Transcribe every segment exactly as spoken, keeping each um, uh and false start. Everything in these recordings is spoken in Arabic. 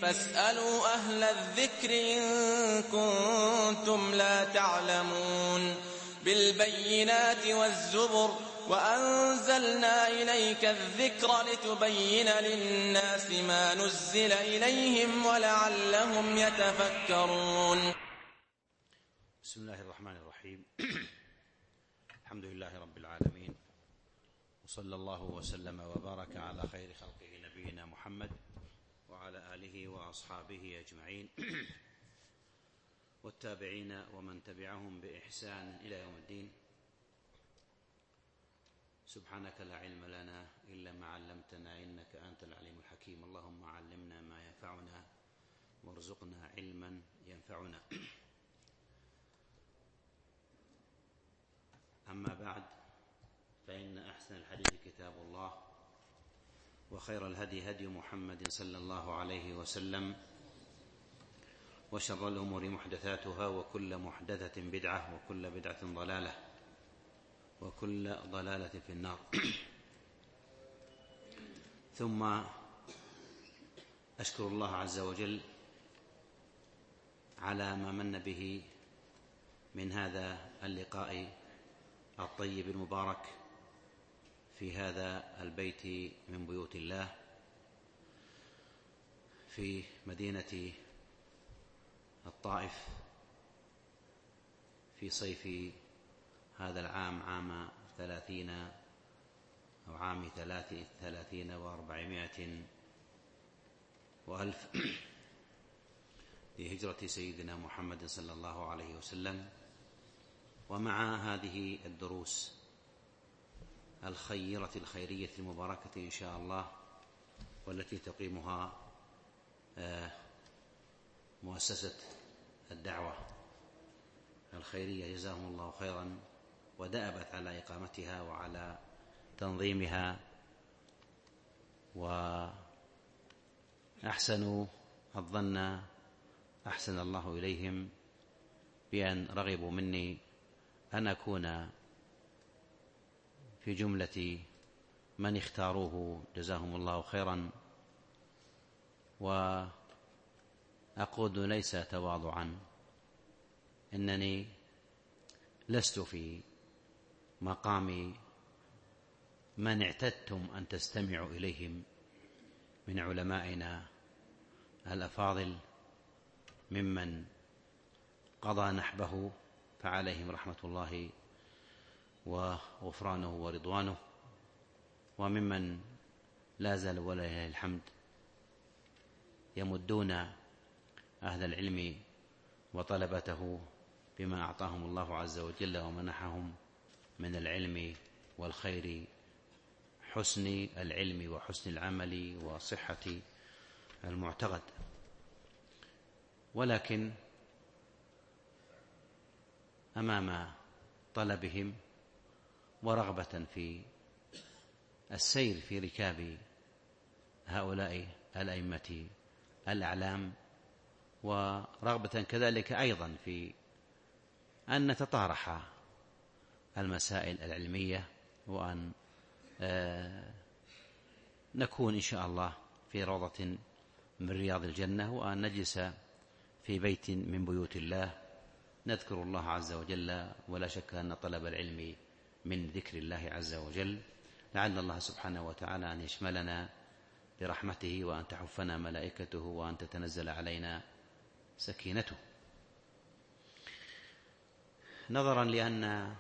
فاسألوا أهل الذكر إن كنتم لا تعلمون بالبينات والزبر وأنزلنا إليك الذكر لتبين للناس ما نزل إليهم ولعلهم يتفكرون. بسم الله الرحمن الرحيم. الحمد لله رب العالمين، وصلى الله وسلم وبارك على خير خلقه نبينا محمد وعلى آله وأصحابه أجمعين والتابعين ومن تبعهم بإحسان إلى يوم الدين. سبحانك لا علم لنا إلا ما علمتنا إنك أنت العليم الحكيم. اللهم علمنا ما ينفعنا وارزقنا علما ينفعنا. أما بعد، فإن أحسن الحديث كتاب الله، وخير الهدي هدي محمد صلى الله عليه وسلم، وشر الأمور محدثاتها، وكل محدثة بدعة، وكل بدعة ضلالة، وكل ضلالة في النار. ثم أشكر الله عز وجل على ما من به من هذا اللقاء الطيب المبارك في هذا البيت من بيوت الله في مدينة الطائف في صيف هذا العام، عام ثلاثين أو عام ثلاث ثلاثين وأربعمائة وألف لهجرة سيدنا محمد صلى الله عليه وسلم. ومع هذه الدروس الخيرة الخيرية المباركة إن شاء الله، والتي تقيمها مؤسسة الدعوة الخيرية جزاهم الله خيرا، ودأبت على إقامتها وعلى تنظيمها، وأحسنوا الظن أحسن الله إليهم بأن رغبوا مني أن أكون في جملة من اختاروه جزاهم الله خيرا. وأقول ليس تواضعا، إنني لست في مقام من اعتدتم أن تستمعوا إليهم من علمائنا الأفاضل ممن قضى نحبه فعليهم رحمة الله وغفرانه ورضوانه، وممن لا زال ولله الحمد يمدون أهل العلم وطلبته بما أعطاهم الله عز وجل ومنحهم من العلم والخير، حسن العلم وحسن العمل وصحة المعتقد. ولكن أمام طلبهم ورغبة في السير في ركاب هؤلاء الأئمة الأعلام، ورغبة كذلك أيضا في أن نتطارح المسائل العلمية، وأن نكون إن شاء الله في روضة من رياض الجنة، وأن نجلس في بيت من بيوت الله نذكر الله عز وجل. ولا شك أن طلب العلم من ذكر الله عز وجل، لعل الله سبحانه وتعالى أن يشملنا برحمته، وأن تحفنا ملائكته، وأن تتنزل علينا سكينته. نظرا لأن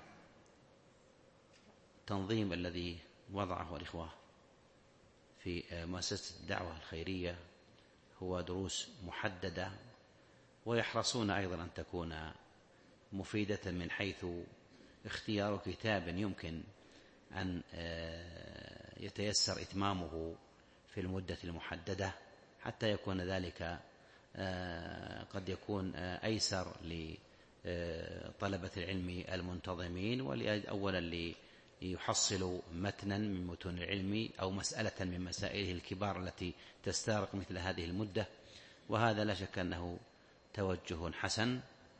التنظيم الذي وضعه الإخوة في مؤسسة الدعوة الخيرية هو دروس محددة، ويحرصون أيضا أن تكون مفيدة من حيث اختيار كتاب يمكن أن يتيسر إتمامه في المدة المحددة، حتى يكون ذلك قد يكون أيسر لطلبة العلم المنتظمين، أولا ليحصلوا متنا من متون العلم أو مسألة من مسائله الكبار التي تستغرق مثل هذه المدة. وهذا لا شك أنه توجه حسن،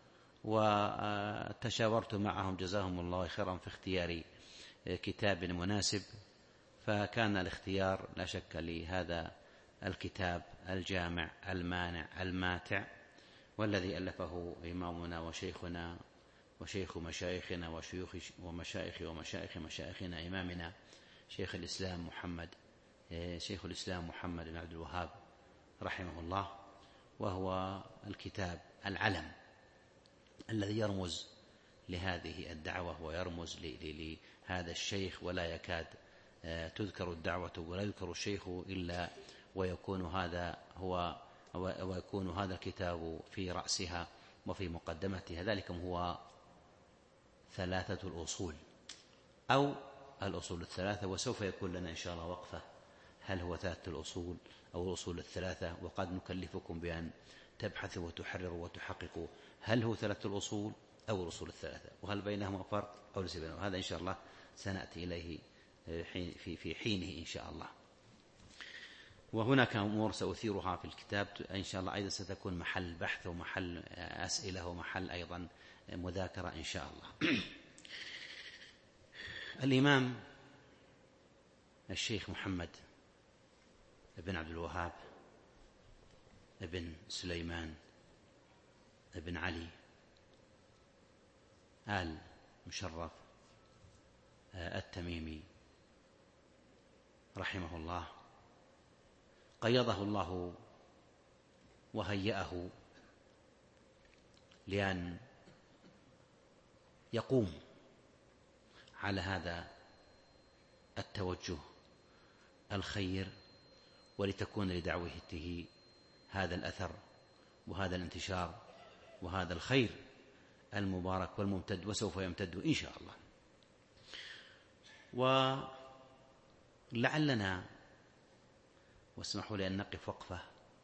وتشاورت معهم جزاهم الله خيرا في اختيار كتاب مناسب، فكان الاختيار لا شك لهذا الكتاب الجامع المانع الماتع، والذي ألفه إمامنا وشيخنا وشيخ مشايخنا وشيوخ ومشايخ ومشايخ مشايخنا إمامنا شيخ الإسلام محمد شيخ الإسلام محمد بن عبد الوهاب رحمه الله، وهو الكتاب العلم الذي يرمز لهذه الدعوة ويرمز لهذا الشيخ، ولا يكاد تذكر الدعوة ولا يذكر الشيخ إلا ويكون هذا هو ويكون هذا الكتاب في رأسها وفي مقدمتها. ذلك هو ثلاثة الأصول أو الأصول الثلاثة، وسوف يكون لنا إن شاء الله وقفة هل هو ثلاثة الأصول أو الأصول الثلاثة، وقد نكلفكم بأن تبحثوا وتحرروا وتحققوا هل هو ثلاثة الأصول أو الأصول الثلاثة، وهل بينهما فرق أو ليس بينهما. هذا إن شاء الله سنأتي إليه في حينه إن شاء الله. وهناك أمور سأثيرها في الكتاب إن شاء الله أيضا ستكون محل بحث ومحل أسئلة ومحل أيضا مذاكرة إن شاء الله. الإمام الشيخ محمد بن عبد الوهاب ابن سليمان ابن علي آل مشرف التميمي رحمه الله، قيضه الله وهيأه لأن يقوم على هذا التوجه الخير، ولتكون لدعوته هذا الأثر وهذا الانتشار وهذا الخير المبارك والممتد، وسوف يمتد إن شاء الله. ولعلنا واسمحوا لي أن نقف وقفة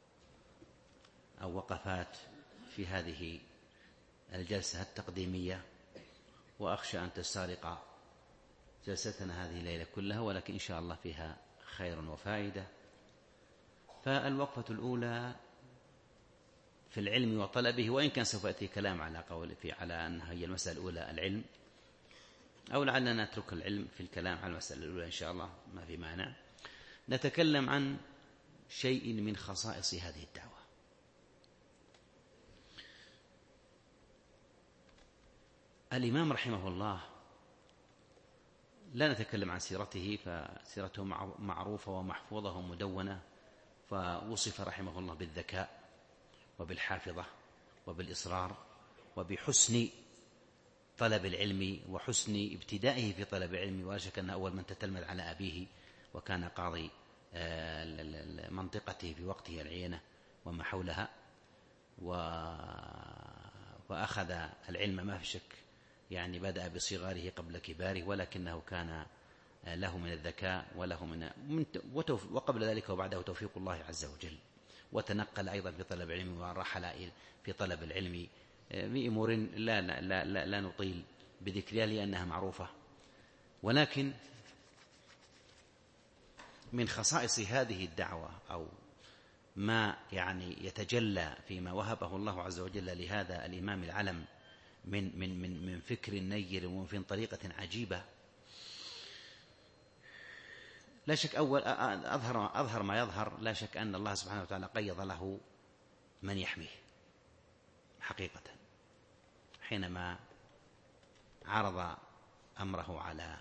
أو وقفات في هذه الجلسة التقديمية، وأخشى أن تستغرق جلستنا هذه الليلة كلها، ولكن إن شاء الله فيها خير وفائدة. فالوقفة الأولى في العلم وطلبه، وإن كان سوف يأتي كلام على قول في على أن هي المسألة الأولى العلم، أو لعلنا نترك العلم في الكلام على المسألة الأولى إن شاء الله، ما في مانع. نتكلم عن شيء من خصائص هذه الدعوة. الإمام رحمه الله لا نتكلم عن سيرته، فسيرته معروفة ومحفوظة ومدونة، فوصف رحمه الله بالذكاء وبالحافظة وبالإصرار وبحسن طلب العلم وحسن ابتدائه في طلب العلم، ولا شك أن أول من تتلمذ على أبيه، وكان قاضي منطقته في وقته العينة وما حولها، وأخذ العلم ما في شك يعني بدأ بصغاره قبل كباره، ولكنه كان له من الذكاء وله من وقبل ذلك وبعده توفيق الله عز وجل، وتنقل أيضا في طلب العلم ورحل في طلب العلم بأمور لا, لا, لا, لا نطيل بذكرها لأنها معروفة. ولكن من خصائص هذه الدعوة أو ما يعني يتجلى فيما وهبه الله عز وجل لهذا الإمام العلم من من من من فكر نير ومن طريقة عجيبة، لا شك أول أظهر أظهر ما يظهر لا شك أن الله سبحانه وتعالى قيض له من يحميه حقيقة، حينما عرض أمره على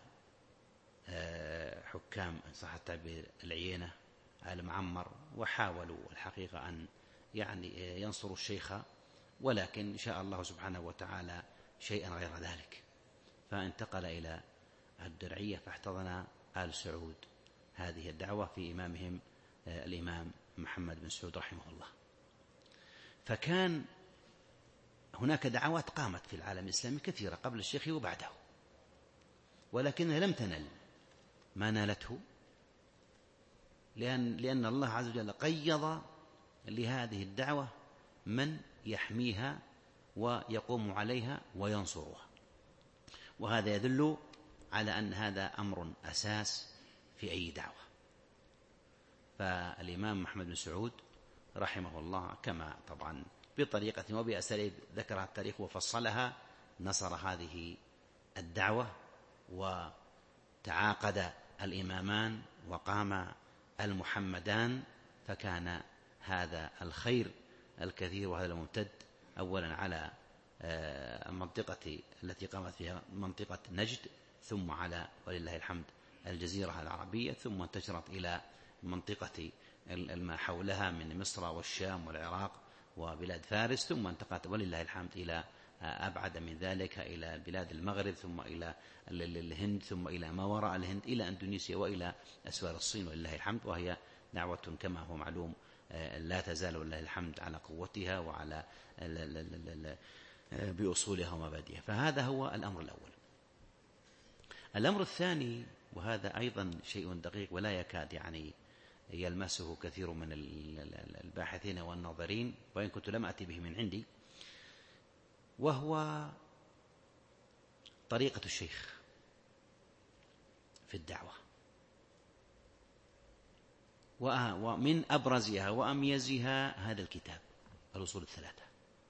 حكام صح التعبير العينة آل معمر، وحاولوا الحقيقة أن يعني ينصروا الشيخ، ولكن شاء الله سبحانه وتعالى شيئا غير ذلك، فانتقل إلى الدرعية فاحتضن آل سعود هذه الدعوة في إمامهم الإمام محمد بن سعود رحمه الله. فكان هناك دعوات قامت في العالم الإسلامي كثيرة قبل الشيخ وبعده، ولكنها لم تنل ما نالته، لأن, لأن الله عز وجل قيض لهذه الدعوة من يحميها ويقوم عليها وينصرها، وهذا يدل على أن هذا أمر أساس في أي دعوة. فالإمام محمد بن سعود رحمه الله كما طبعا بطريقة وبأساليب ذكرها التاريخ وفصلها نصر هذه الدعوة، وتعاقد الإمامان وقام المحمدان فكان هذا الخير الكثير وهذا الممتد أولا على المنطقة التي قامت فيها منطقة نجد، ثم على ولله الحمد الجزيرة العربية، ثم انتشرت إلى منطقة ما حولها من مصر والشام والعراق وبلاد فارس، ثم انتقلت ولله الحمد إلى أبعد من ذلك إلى بلاد المغرب، ثم إلى الهند، ثم إلى ما وراء الهند، إلى أندونيسيا وإلى أسفار الصين ولله الحمد. وهي دعوة كما هو معلوم لا تزال ولله الحمد على قوتها وعلى بأصولها ومبادئها. فهذا هو الأمر الأول. الأمر الثاني، وهذا أيضا شيء دقيق ولا يكاد يعني يلمسه كثير من الباحثين والناظرين، وإن كنت لم أتي به من عندي، وهو طريقة الشيخ في الدعوة. ومن أبرزها وأميزها هذا الكتاب الأصول الثلاثة.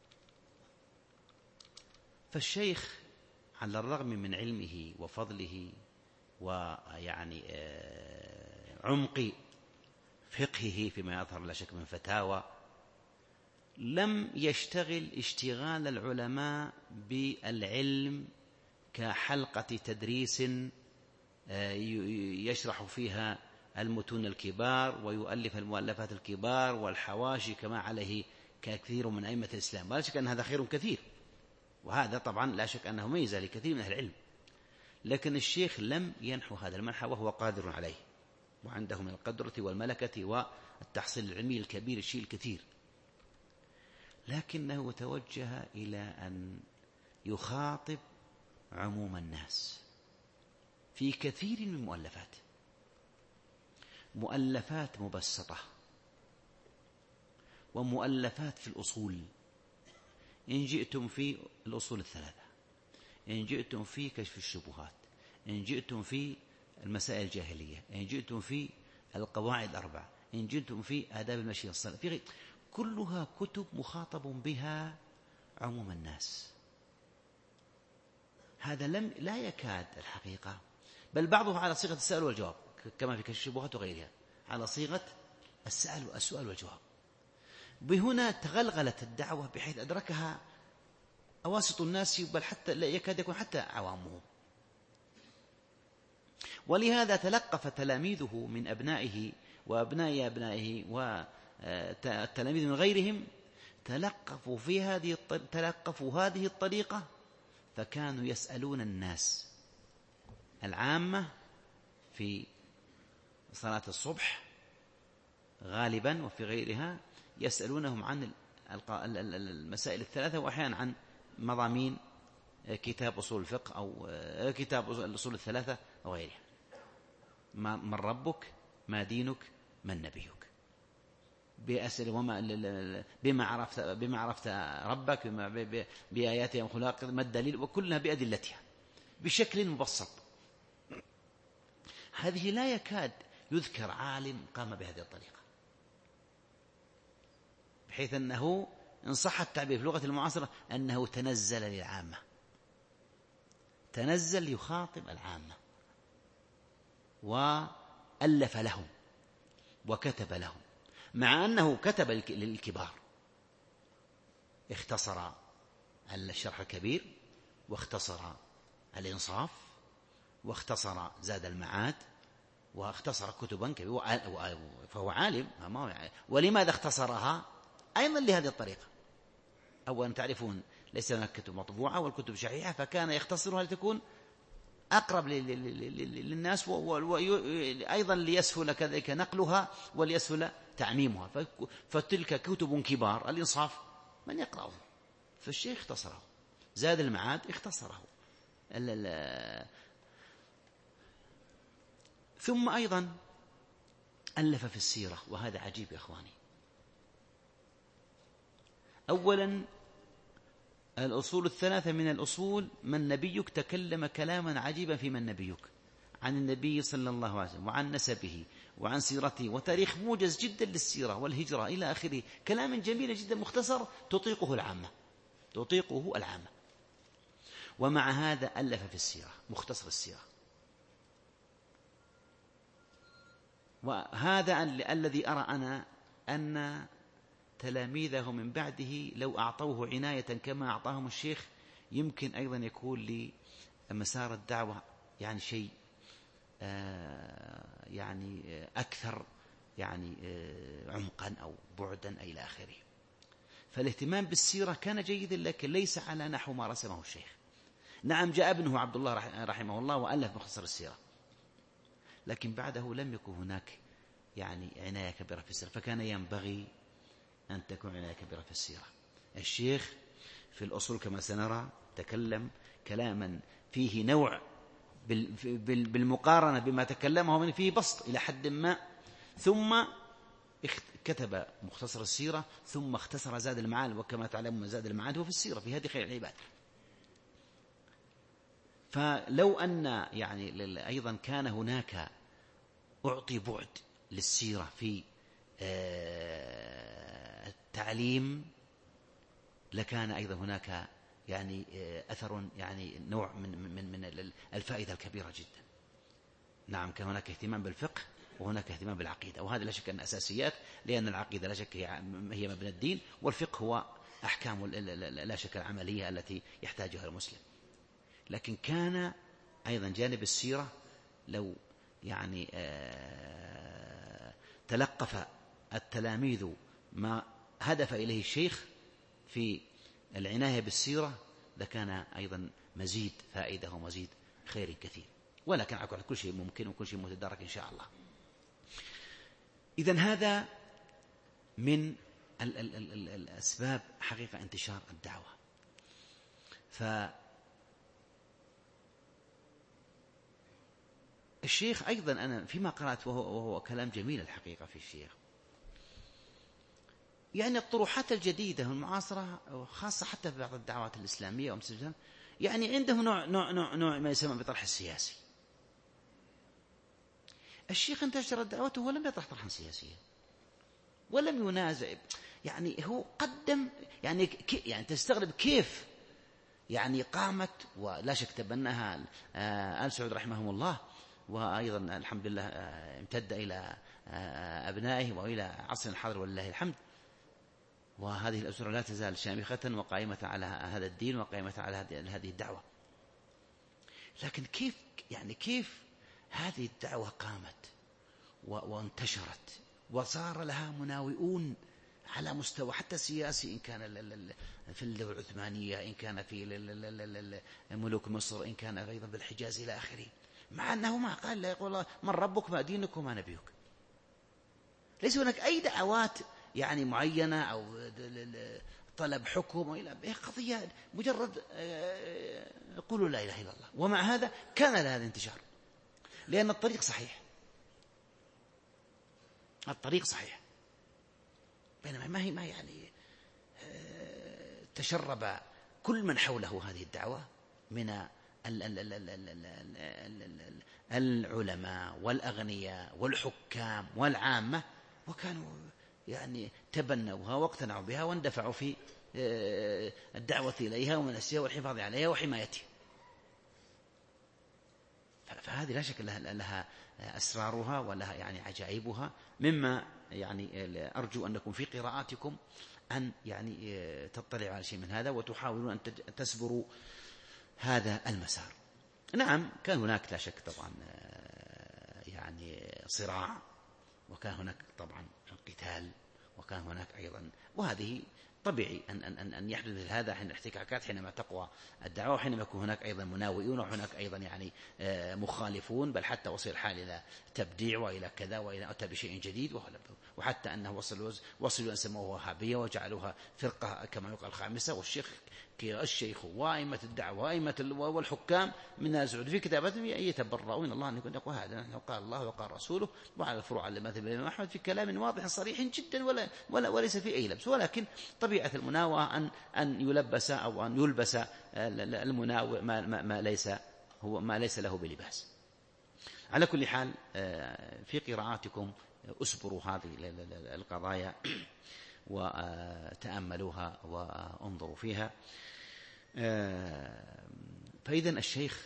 فالشيخ على الرغم من علمه وفضله ويعني عمق فقهه فيما يظهر لا شك من فتاوى، لم يشتغل اشتغال العلماء بالعلم كحلقة تدريس يشرح فيها المتون الكبار ويؤلف المؤلفات الكبار والحواشي كما عليه كثير من أئمة الإسلام، ولا شك أن هذا خير كثير، وهذا طبعا لا شك أنه ميزة لكثير من أهل العلم. لكن الشيخ لم ينحو هذا المنحى وهو قادر عليه، وعنده من القدرة والملكة والتحصيل العلمي الكبير الشيء الكثير، لكنه توجه إلى أن يخاطب عموم الناس في كثير من المؤلفات، مؤلفات مبسطة ومؤلفات في الأصول، إن جئتم في الأصول الثلاثة، إن جئتم في كشف الشبهات، إن جئتم في المسائل الجاهلية، إن جئتم في القواعد الأربع، إن جئتم في آداب المشي الصلاة، في غير، كلها كتب مخاطب بها عموم الناس. هذا لم لا يكاد الحقيقة، بل بعضها على صيغة السؤال والجواب كما في كشف الشبهات وغيرها، على صيغة السؤال السؤال والجواب. بهنا تغلغلت الدعوة بحيث أدركها أواسط الناس، بل حتى لا يكاد يكون حتى عوامهم. ولهذا تلقف تلاميذه من أبنائه وأبناء أبنائه والتلاميذ من غيرهم تلقفوا في هذه تلقفوا هذه الطريقة، فكانوا يسألون الناس العامة في صلاة الصبح غالبا وفي غيرها، يسألونهم عن المسائل الثلاثة، وأحيانا عن مضامين كتاب أصول الفقه أو كتاب الأصول الثلاثة أو غيرها. من ربك، ما دينك، من نبيك، بأسئلة وما بما عرفت بما عرفت ربك، بما بآياته وخلاقه، ما الدليل، وكلها بأدلتها بشكل مبسط. هذه لا يكاد يذكر عالم قام بهذه الطريقة، بحيث أنه إن صح التعبير في لغة المعاصرة أنه تنزل للعامة، تنزل يخاطب العامة، وألف لهم وكتب لهم، مع أنه كتب للكبار، اختصر الشرح الكبير، واختصر الإنصاف، واختصر زاد المعاد، واختصر كتبا كبيرة، فهو عالم. ولماذا اختصرها؟ أيضا لهذه الطريقة. أولا تعرفون ليس هناك كتب مطبوعة والكتب شحيحة، فكان يختصرها لتكون أقرب للناس، وأيضا ليسهل كذلك نقلها وليسهل تعميمها. فتلك كتب كبار، الإنصاف من يقرأه؟ فالشيخ اختصره، زاد المعاد اختصره. ثم أيضا ألف في السيرة، وهذا عجيب يا أخواني. أولا الأصول الثلاثة من الأصول من نبيك، تكلم كلاما عجيبا في من نبيك، عن النبي صلى الله عليه وسلم وعن نسبه وعن سيرته، وتاريخ موجز جدا للسيرة والهجرة إلى آخره، كلام جميل جدا مختصر تطيقه العامة تطيقه العامة. ومع هذا ألف في السيرة، مختصر السيرة. وهذا الذي أرى أنا أن تلاميذه من بعده لو أعطوه عناية كما أعطاهم الشيخ يمكن أيضا يكون لمسار الدعوة يعني شيء يعني أكثر يعني عمقا أو بعدا إلى آخره. فالاهتمام بالسيرة كان جيدا، لكن ليس على نحو ما رسمه الشيخ. نعم جاء ابنه عبد الله رحمه الله وألف مختصر السيرة، لكن بعده لم يكن هناك يعني عناية كبيرة في السيرة، فكان ينبغي أن تكون عناية كبيرة في السيرة. الشيخ في الأصول كما سنرى تكلم كلاما فيه نوع بالمقارنة بما تكلمه من فيه بسط إلى حد ما، ثم كتب مختصر السيرة، ثم اختصر زاد المعاد، وكما تعلمون زاد المعاد هو في السيرة في هذه خير العباد. فلو أن يعني أيضا كان هناك أعطي بعد للسيرة في التعليم لكان أيضا هناك يعني أثر يعني نوع من من من الفائدة الكبيرة جدا. نعم كان هناك اهتمام بالفقه وهناك اهتمام بالعقيدة، وهذا لا شك أن أساسيات، لأن العقيدة لا شك هي مبنى الدين، والفقه هو أحكام لا شك العملية التي يحتاجها المسلم. لكن كان أيضا جانب السيرة لو يعني تلقف التلاميذ ما هدف إليه الشيخ في العناية بالسيرة لكان أيضا مزيد فائدة ومزيد خير كثير. ولكن على كل شيء ممكن وكل شيء متدارك إن شاء الله. إذن هذا من ال ال ال ال الأسباب حقيقة انتشار الدعوة. فالشيخ أيضا أنا فيما قرأت وهو, وهو كلام جميل الحقيقة في الشيخ، يعني الطروحات الجديدة المعاصرة خاصة حتى في بعض الدعوات الإسلامية ومسلمة يعني عندهم نوع, نوع, نوع, نوع ما يسمى بطرح السياسي. الشيخ انتشر دعوته ولم يطرح طرحا سياسيا ولم ينازع، يعني هو قدم يعني كي يعني تستغرب كيف يعني قامت، ولا شك تبناها آل سعود رحمهم الله، وأيضا الحمد لله امتد إلى أبنائه وإلى عصر الحاضر ولله الحمد. وهذه الأسرة لا تزال شامخة وقائمة على هذا الدين وقائمة على هذه الدعوة. لكن كيف يعني كيف هذه الدعوة قامت وانتشرت وصار لها مناوئون على مستوى حتى سياسي، إن كان في الدولة العثمانية، إن كان في ملوك مصر، إن كان أيضا بالحجاز إلى آخره، مع أنه ما قال لا يقول من ربك ما دينك وما نبيك. ليس هناك أي دعوات يعني معينة أو طلب حكم إلى قضية مجرد قولوا لا إله إلا الله. ومع هذا كان لها الانتشار لأن الطريق صحيح، الطريق صحيح، بينما ما هي ما يعني تشرب كل من حوله هذه الدعوة من العلماء والأغنياء والحكام والعامة، وكانوا يعني تبنوها واقتنعوا بها واندفعوا في الدعوة إليها ومنسيها والحفاظ عليها وحمايتها. فهذه لا شك لها, لها أسرارها ولها يعني عجائبها، مما يعني أرجو أنكم في قراءاتكم أن يعني تطلعوا على شيء من هذا وتحاولون أن تسبروا هذا المسار. نعم كان هناك لا شك طبعا يعني صراع، وكان هناك طبعا قتال، وكان هناك أيضا، وهذه طبيعي أن, أن, أن يحدث هذا حين الاحتكاكات حينما تقوى الدعوة، وحينما يكون هناك أيضا مناوئون وهناك أيضا يعني مخالفون، بل حتى وصل الحال إلى تبديع وإلى كذا وإلى أتى بشيء جديد، وحتى أنه وصلوا وصلوا أن سموها وهابية وجعلوها فرقة كما يقال الخامسة. والشيخ الشيخ وائمة الدعوة وائمة والحكام من الزعود في كتاباتهم يتبرؤون من الله أن يكون يقول هذا نحن قال الله وقال رسوله وعلى الفروع على مذهب الإمام أحمد في كلام واضح صريح جدا ولا ولا وليس في أي لبس. ولكن طبيعة المناوئة أن أن يلبس أو أن يلبس المناوئ ما, ما, ما ليس هو ما ليس له بلباس. على كل حال في قراءاتكم أسبروا هذه القضايا وتأملوها وانظروا فيها. فإذا الشيخ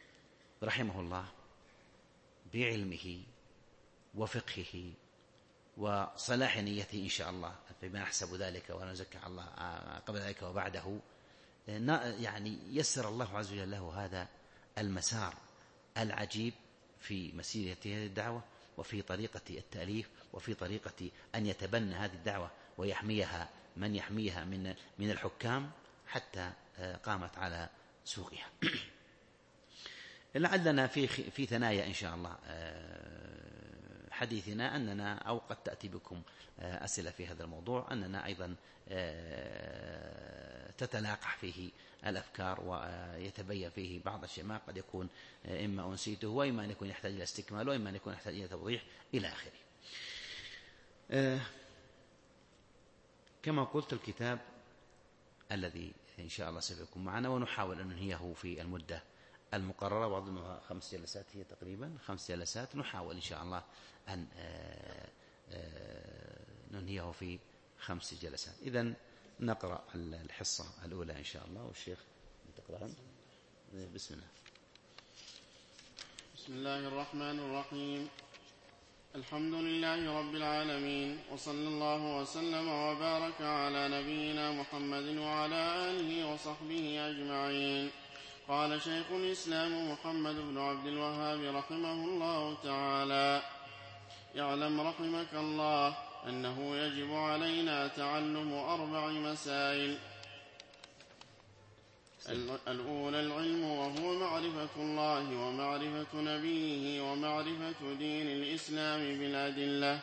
رحمه الله بعلمه وفقهه وصلاح نيته إن شاء الله، فيما نحسب ذلك ونزكى الله قبل ذلك وبعده، يعني يسر الله عز وجل له هذا المسار العجيب في مسيرة هذه الدعوة، وفي طريقة التأليف، وفي طريقة أن يتبنى هذه الدعوة ويحميها من يحميها من من الحكام حتى قامت على سوقها. لعلنا في في ثنايا إن شاء الله حديثنا أننا أو قد تأتي بكم أسئلة في هذا الموضوع، أننا أيضا تتلاقح فيه الأفكار ويتبين فيه بعض الشيء ما قد يكون إما أنسيته، وإما أن يكون يحتاج إلى استكمال، وإما أن يكون يحتاج إلى توضيح إلى آخره. كما قلت الكتاب الذي إن شاء الله سيكون معنا، ونحاول أن ننهيه في المدة المقررة، وأظنها خمس جلسات هي تقريبا خمس جلسات، نحاول إن شاء الله أن ننهيه في خمس جلسات. إذن نقرأ الحصة الأولى إن شاء الله، والشيخ تقرأها. بسم الله. بسم الله الرحمن الرحيم. الحمد لله رب العالمين، وصلى الله وسلم وبارك على نبينا محمد وعلى آله وصحبه أجمعين. قال شيخ الإسلام محمد بن عبد الوهاب رحمه الله تعالى: اعلم رحمك الله أنه يجب علينا تعلم أربع مسائل. الأولى العلم، وهو معرفة الله ومعرفة نبيه ومعرفة دين الإسلام بالأدلة.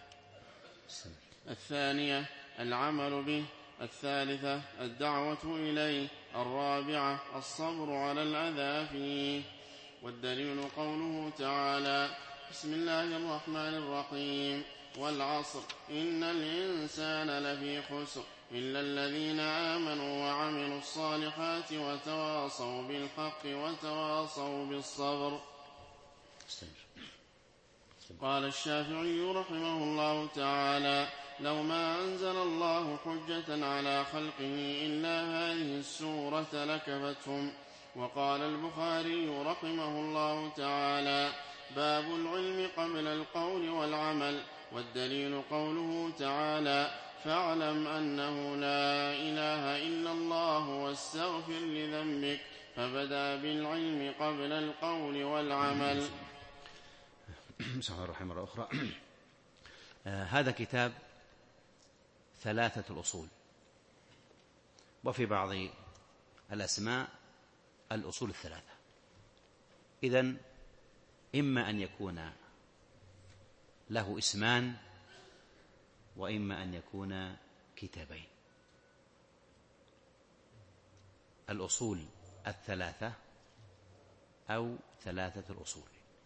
الثانية العمل به. الثالثة الدعوة إليه. الرابعة الصبر على الأذى فيه. والدليل قوله تعالى: بسم الله الرحمن الرحيم: والعصر إن الإنسان لفي خسر إلا الذين آمنوا وعملوا الصالحات وتواصوا بالحق وتواصوا بالصبر. قال الشافعي رحمه الله تعالى: لو ما أنزل الله حجة على خلقه إلا هذه السورة لكفتهم. وقال البخاري رحمه الله تعالى: باب العلم قبل القول والعمل. والدليل قوله تعالى: فاعلم أنه لا إله إلا الله واستغفر لذنبك، فبدأ بالعلم قبل القول والعمل. بسم الله الرحمن الرحيم. هذا كتاب ثلاثة الأصول، وفي بعض الأسماء الأصول الثلاثة. إذن إما أن يكون له اسمان، وإما أن يكون كتابين. الأصول الثلاثة أو ثلاثة الأصول.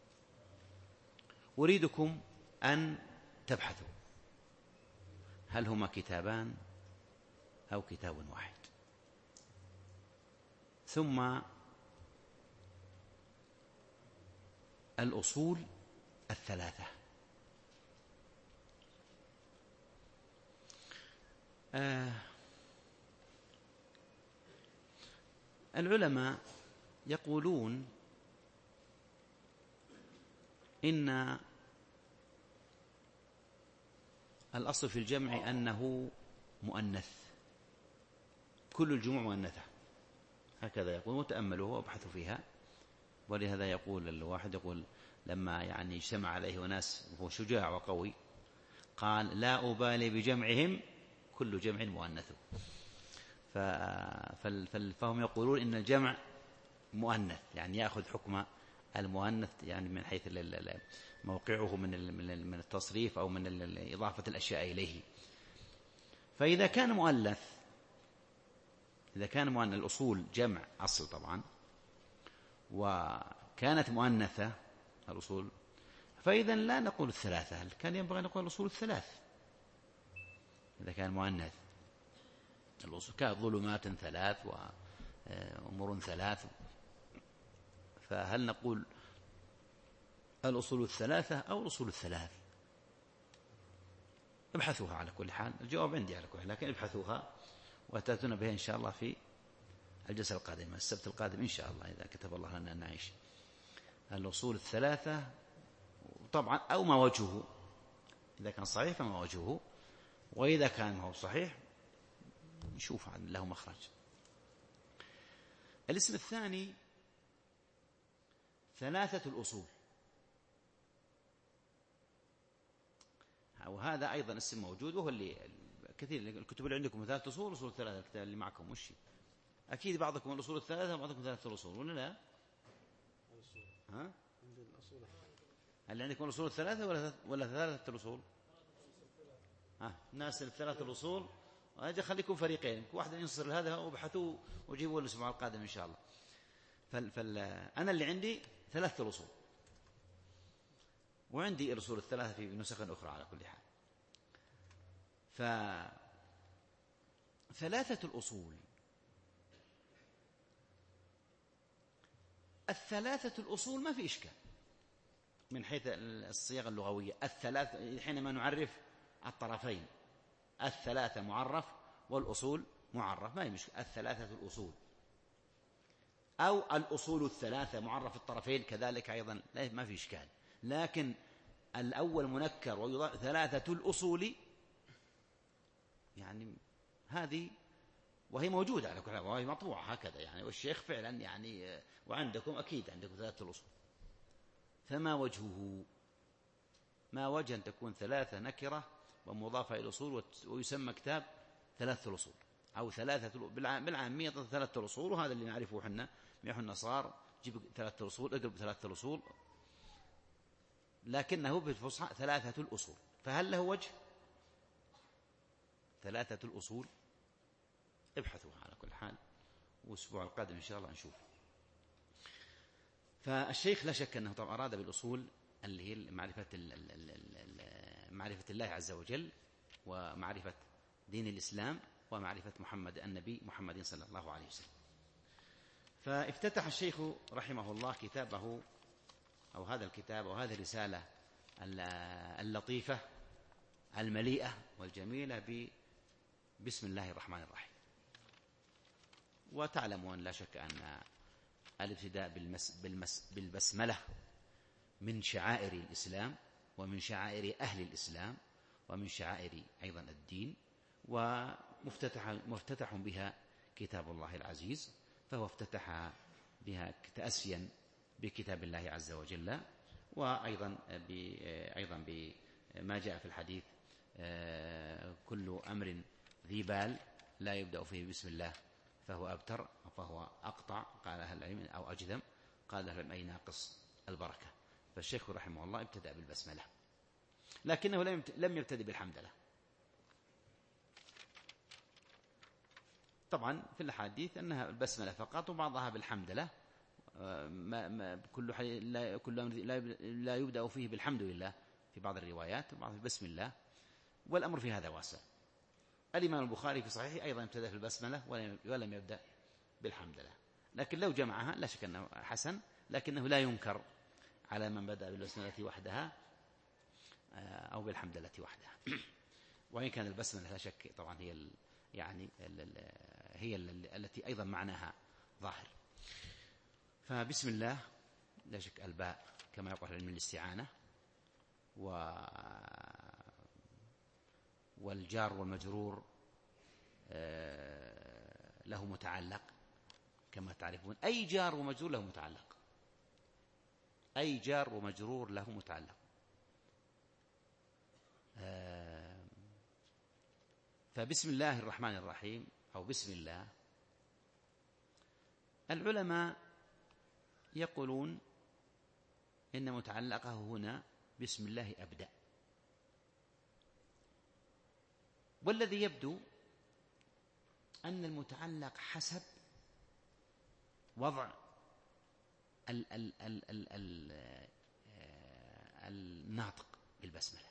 أريدكم أن تبحثوا هل هما كتابان أو كتاب واحد، ثم الأصول الثلاثة. آه العلماء يقولون إن الأصل في الجمع أنه مؤنث، كل الجموع مؤنثة، هكذا يقول. وتأملوا وابحثوا فيها. ولهذا يقول الواحد يقول لما يعني اجتمع عليه وناس وهو شجاع وقوي قال: لا أبالي بجمعهم كل جمع مؤنث. فهم يقولون إن الجمع مؤنث، يعني يأخذ حكم المؤنث، يعني من حيث موقعه من من التصريف أو من إضافة الأشياء إليه. فإذا كان مؤنث، إذا كان مؤنث، الأصول جمع أصل طبعا، وكانت مؤنثة الأصول، فإذا لا نقول الثلاثة، كان ينبغي أن نقول الأصول الثلاث. إذا كان مؤنث الأصول كظلمات ثلاث وأمور ثلاث، فهل نقول الأصول الثلاثة أو الأصول الثلاث؟ ابحثوها على كل حال، الجواب عندي على كل حال، لكن ابحثوها وتأتون بها إن شاء الله في الجلسة القادمة، السبت القادم إن شاء الله، إذا كتب الله لنا أن نعيش. الأصول الثلاثة طبعا، أو ما وجهه، إذا كان صحيح فما وجهه، وإذا كان ما هو صحيح نشوف له مخرج. الاسم الثاني ثلاثة الأصول، وهذا أيضا اسم موجود، وهو اللي كثير الكتب اللي عندكم ثلاثة أصول، أصول ثلاثة، الكتاب اللي معكم وش أكيد بعضكم الأصول الثلاثة وبعضكم ثلاثة الأصول ولا لا؟ ها؟ هل عندكم الأصول الثلاثة ولا ولا ثلاثة الأصول؟ ها ناس الثلاثة الأصول، أجي خليكم فريقين، واحد ينصر هذا وبحثوا وجيبوا الأسبوع القادم إن شاء الله. فال فال أنا اللي عندي ثلاثة الأصول، وعندي الأصول الثلاثة في نسخ أخرى على كل حال. فثلاثة الأصول، الثلاثة الأصول ما في إشكال من حيث الصيغة اللغوية. الثلاثة حينما نعرف الطرفين، الثلاثة معرف والأصول معرف، ما هي مشكلة. الثلاثة الأصول أو الأصول الثلاثة معرف الطرفين كذلك أيضا ما في إشكال. لكن الأول منكر ويضاف ثلاثة الأصول، يعني هذه وهي موجودة على كل حال وهي مطبوعة هكذا يعني، والشيخ فعلا يعني، وعندكم أكيد عندكم ثلاثة الأصول. فما وجهه؟ ما وجه أن تكون ثلاثة نكرة ومضافة إلى الأصول ويسمى كتاب ثلاثة الأصول أو ثلاثة بالعامية ثلاثة الأصول؟ وهذا اللي نعرفه حنا نحن النصارى، جيب ثلاثة الأصول، اقرب ثلاثة الأصول، لكنه بالفصحى ثلاثة الأصول. فهل له وجه ثلاثة الأصول؟ ابحثوا على كل حال، والأسبوع القادم إن شاء الله نشوف. فالشيخ لا شك أنه طبعا أراد بالأصول اللي هي معرفة معرفة الله عز وجل، ومعرفة دين الإسلام، ومعرفة محمد النبي محمد صلى الله عليه وسلم. فافتتح الشيخ رحمه الله كتابه أو هذا الكتاب أو هذه الرسالة اللطيفة المليئة والجميلة بسم الله الرحمن الرحيم. وتعلمون لا شك أن الابتداء بالمس بالمس بالبسملة من شعائر الإسلام، ومن شعائر أهل الإسلام، ومن شعائر أيضا الدين، ومفتتح مفتتح بها كتاب الله العزيز، فهو افتتح بها تأسيا بكتاب الله عز وجل، وأيضا أيضا بما جاء في الحديث: كل أمر ذي بال لا يبدأ فيه بسم الله فهو أبتر فهو أقطع، قال أهل العلم، أو أجذم، قال أهل العلم أي ناقص البركة. فالشيخ رحمه الله ابتدأ بالبسملة، لكنه لم يبتدئ بالحمدلله. طبعا في الحديث أنها البسملة فقط، وبعضها بالحمدلله، ما ما كل لا كل أمر لا يبدأ فيه بالحمد لله في بعض الروايات، وبعض بسم الله، والأمر في هذا واسع. الإمام البخاري في صحيحه أيضا ابتدأ في البسملة ولم يبدأ بالحمدلله، لكن لو جمعها لا شك أنه حسن، لكنه لا ينكر على من بدأ بالبسملة وحدها أو بالحمدلله وحدها. وإن كان البسملة لا شك طبعا هي ال يعني ال هي ال التي أيضا معناها ظاهر. فبسم الله لا شك الباء كما يقول علم الاستعانة، و والجار والمجرور له متعلق كما تعرفون. أي جار ومجرور له متعلق، أي جار ومجرور له متعلق. فبسم الله الرحمن الرحيم أو بسم الله، العلماء يقولون إن متعلقه هنا بسم الله أبدأ، والذي يبدو أن المتعلق حسب وضع ال ال ال ال ال الناطق بالبسملة،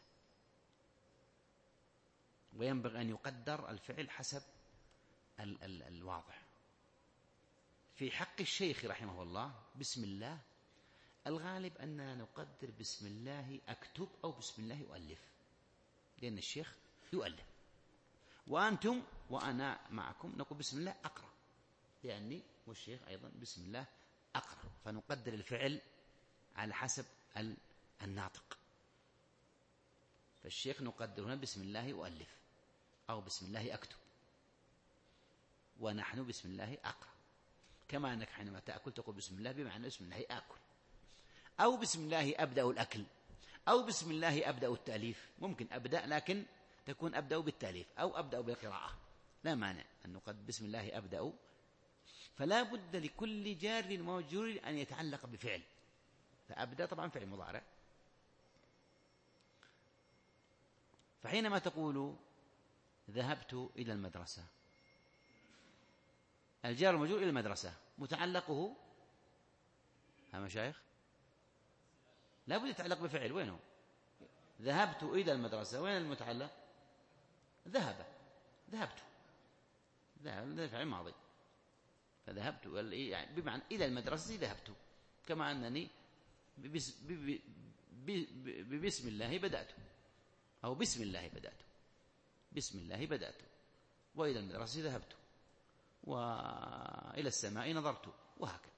وينبغي أن يقدر الفعل حسب ال ال الواضح. في حق الشيخ رحمه الله بسم الله الغالب أننا نقدر بسم الله أكتب أو بسم الله يؤلف، لأن الشيخ يؤلف، وأنتم وأنا معكم نقول بسم الله أقرأ، لأني والشيخ أيضا بسم الله أقرأ، فنقدر الفعل على حسب الناطق. فالشيخ نقدر هنا بسم الله أؤلف أو بسم الله أكتب، ونحن بسم الله أقرأ، كما أنك حينما تأكل تقول بسم الله بمعنى بسم الله آكل، أو بسم الله أبدأ الأكل، أو بسم الله أبدأ التأليف. ممكن أبدأ لكن تكون أبدأ بالتأليف أو أبدأ بالقراءة، لا مانع أن نقول بسم الله أبدأ. فلا بد لكل جار ومجرور أن يتعلق بفعل، فأبدأ طبعا فعل مضارع. فحينما تقول ذهبت إلى المدرسة، الجار المجرور إلى المدرسة متعلقه ها مشايخ لا بد يتعلق بفعل. وينه؟ ذهبت إلى المدرسة، وين المتعلق؟ ذهب، ذهبت، ذهب فعل ماضي، فذهبت يعني بمعنى إلى المدرسة ذهبت، كما أنني ببسم الله بدأت، أو بسم الله بدأت، بسم الله بدأت، وإلى المدرسة ذهبت، وإلى السماء نظرت، وهكذا.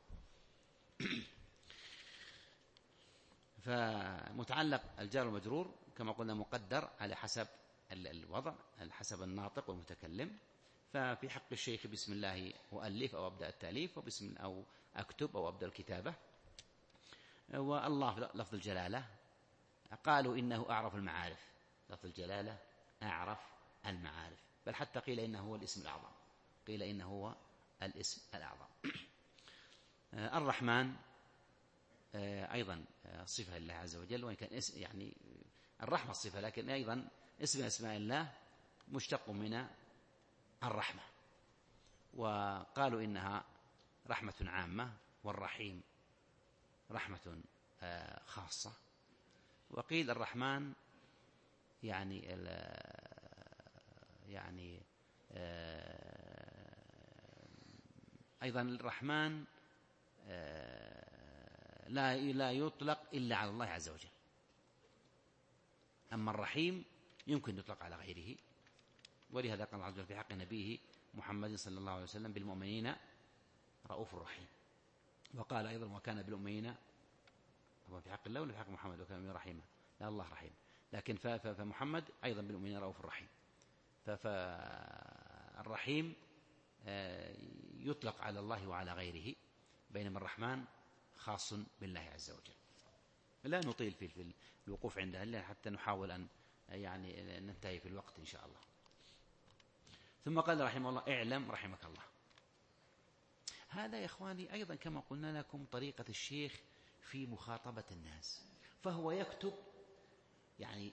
فمتعلق الجار والمجرور كما قلنا مقدر على حسب الوضع، على حسب الناطق والمتكلم. ففي حق الشيخ بسم الله أؤلف أو أبدأ التأليف، وبسم أو أكتب أو أبدأ الكتابة. والله لفظ الجلالة قالوا إنه أعرف المعارف، لفظ الجلالة أعرف المعارف، بل حتى قيل إنه هو الاسم الأعظم، قيل إنه هو الاسم الأعظم. الرحمن أيضا صفة لله عز وجل، وإن كان اسم يعني الرحمة الصفة، لكن أيضا اسم أسماء الله مشتق من الرحمة. وقالوا إنها رحمة عامة، والرحيم رحمة خاصة. وقيل الرحمن يعني يعني أيضا الرحمن لا لا يطلق إلا على الله عز وجل، أما الرحيم يمكن يطلق على غيره. ولهذا قال الله عز وجل في حق نبيه محمد صلى الله عليه وسلم بالمؤمنين رؤوف رحيم. وقال أيضا وكان بالمؤمنين، هو في حق الله ولا في حق محمد؟ وكان بالمؤمنين رحيما، لا الله رحيم، لكن فمحمد أيضا بالمؤمنين رؤوف رحيم. فالرحيم يطلق على الله وعلى غيره، بينما الرحمن خاص بالله عز وجل. لا نطيل في الوقوف عندها حتى نحاول أن يعني ننتهي في الوقت إن شاء الله. ثم قال رحمه الله اعلم رحمك الله. هذا يا إخواني أيضا كما قلنا لكم طريقة الشيخ في مخاطبة الناس، فهو يكتب يعني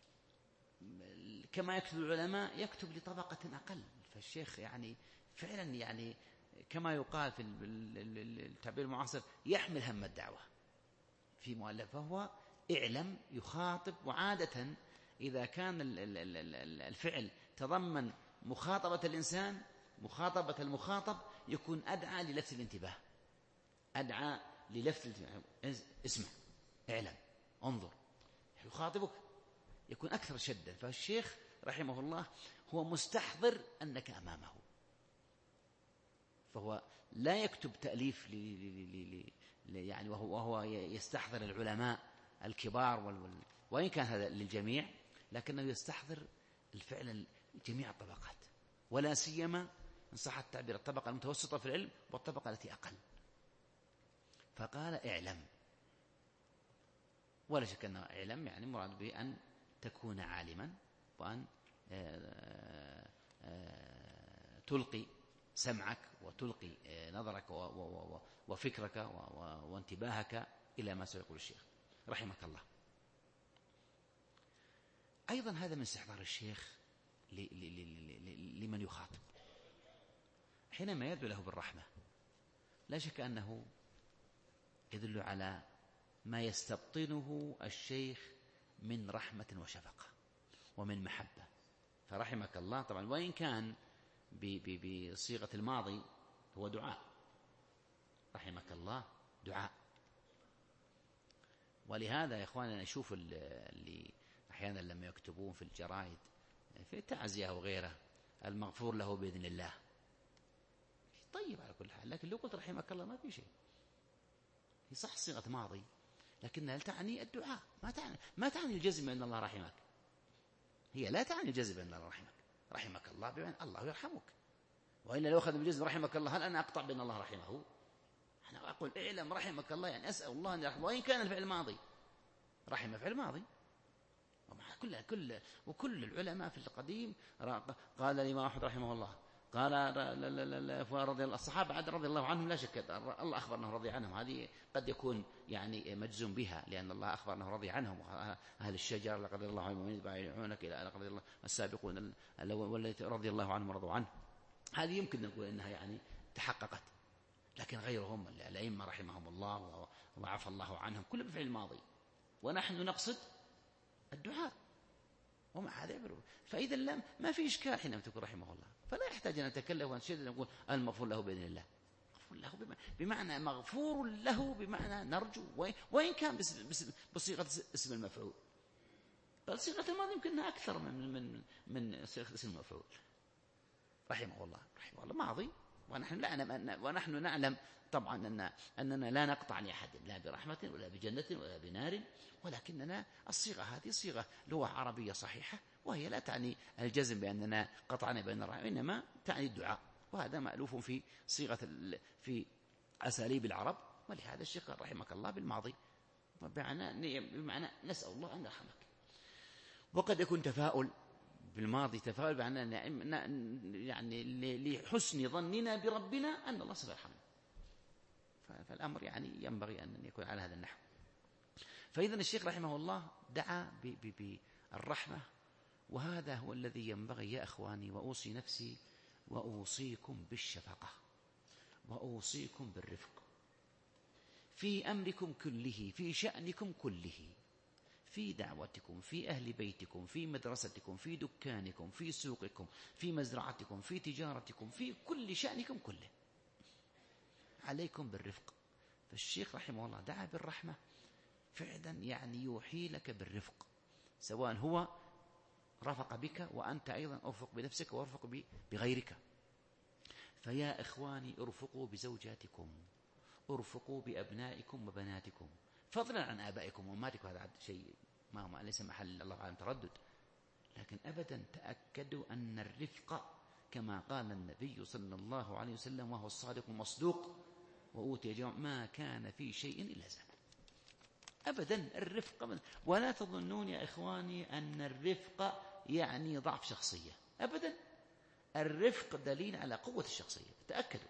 كما يكتب العلماء، يكتب لطبقة أقل. فالشيخ يعني فعلا يعني كما يقال في التعبير المعاصر يحمل هم الدعوة في مؤلف. فهو اعلم يخاطب، وعادة إذا كان الفعل تضمن مخاطبة الإنسان، مخاطبة المخاطب، يكون أدعى للفت الانتباه، أدعى للفت الانتباه. اسمع، اعلم، انظر، يخاطبك، يكون أكثر شدة. فالشيخ رحمه الله هو مستحضر أنك أمامه، فهو لا يكتب تأليف لي لي لي لي يعني وهو, وهو يستحضر العلماء الكبار وال وإن كان هذا للجميع، لكنه يستحضر الفعل جميع الطبقات، ولا سيما إن صح التعبير الطبقة المتوسطة في العلم والطبقة التي أقل. فقال اعلم، ولا شك أنه اعلم يعني مراد به أن تكون عالما، وأن تلقي سمعك وتلقي نظرك وفكرك وانتباهك إلى ما سيقول الشيخ رحمك الله. أيضا هذا من استحضار الشيخ لمن يخاطب، حينما يدعو له بالرحمة لا شك أنه يدل على ما يستبطنه الشيخ من رحمة وشفقة ومن محبة. فرحمك الله طبعا وإن كان بصيغة الماضي هو دعاء، رحمك الله دعاء. ولهذا يا إخواننا نشوف اللي أحيانا لما يكتبون في الجرائد في التعزية وغيره المغفور له بإذن الله، طيب على كل حال، لكن لو قلت رحمك الله ما في شيء، هي صح صيغة ماضي لكنها تعني الدعاء، ما تعني ما تعني الجزم أن الله رحمك، هي لا تعني الجزم بأن الله رحمك. رحمك الله بمعنى الله يرحمك، وإلا لو أخذ بالجزم رحمك الله هل أنا أقطع بأن الله رحمه؟ أنا أقول اعلم رحمك الله، يعني أسأل الله أن يرحمه، وإن كان الفعل ماضي، رحم فعل ماضي. كل كل وكل العلماء في القديم قال الإمام أحمد رحمه الله، قال رضي الله الصحابة عاد رضي الله عنهم، لا شك الله أخبر أنه رضي عنهم، هذه قد يكون يعني مجزوم بها، لأن الله أخبر أنه رضي عنهم. أهل الشجر لقد رضي الله عنهم ومن يتبعونك إلى لقد رضي الله السابقون والذين رضي الله عنهم ورضوا عنه، هذه يمكن نقول أنها يعني تحققت. لكن غيرهم الأئمة رحمهم الله وعفى الله عنهم كل بفعل الماضي، ونحن نقصد الدعاء ومع هذا يعبرون. فإذا لم ما في إشكال حينما تقول رحمه الله، فلا يحتاج أن نتكلم ونشد نقول المغفور له بإذن الله. مغفور له بمعنى مغفور له بمعنى نرجو، وإن كان بصيغة اسم المفعول، بل صيغة الماضي يمكنها أكثر من من من صيغة اسم المفعول. رحمه الله رحمه الله ماضي، ونحن لا نعلم ونحن نعلم طبعا أن أننا لا نقطع لأحد لا برحمة ولا بجنة ولا بنار، ولكننا الصيغة هذه صيغة لغة عربية صحيحة، وهي لا تعني الجزم بأننا قطعنا بين الرحمة، إنما تعني الدعاء، وهذا مألوف في صيغة في أساليب العرب. ولهذا الشيخ رحمك الله بالماضي بمعنى بمعنى نسأل الله أن يرحمك. وقد يكون تفاؤل بالماضي، تفاؤل بأن يعني لحسن ظننا بربنا أن الله سيرحمنا، فالأمر يعني ينبغي أن يكون على هذا النحو. فإذن الشيخ رحمه الله دعا بالرحمة، وهذا هو الذي ينبغي يا أخواني. وأوصي نفسي وأوصيكم بالشفقة، وأوصيكم بالرفق في أمركم كله، في شأنكم كله، في دعوتكم، في أهل بيتكم، في مدرستكم، في دكانكم، في سوقكم، في مزرعتكم، في تجارتكم، في كل شأنكم كله، عليكم بالرفق. فالشيخ رحمه الله دعا بالرحمة فعلا، يعني يوحي لك بالرفق، سواء هو رفق بك وأنت أيضا أرفق بنفسك وارفق بغيرك. فيا إخواني ارفقوا بزوجاتكم، ارفقوا بأبنائكم وبناتكم، فضلا عن آبائكم وأمهاتكم، هذا شيء ما هو ليس محل الله أعلم تردد، لكن أبدا تأكدوا أن الرفق كما قال النبي صلى الله عليه وسلم وهو الصادق المصدوق وأوتي جوع ما كان في شيء إلا زانه. أبدا الرفق، ولا تظنون يا إخواني أن الرفق يعني ضعف شخصية، أبدا الرفق دليل على قوة الشخصية. تأكدوا،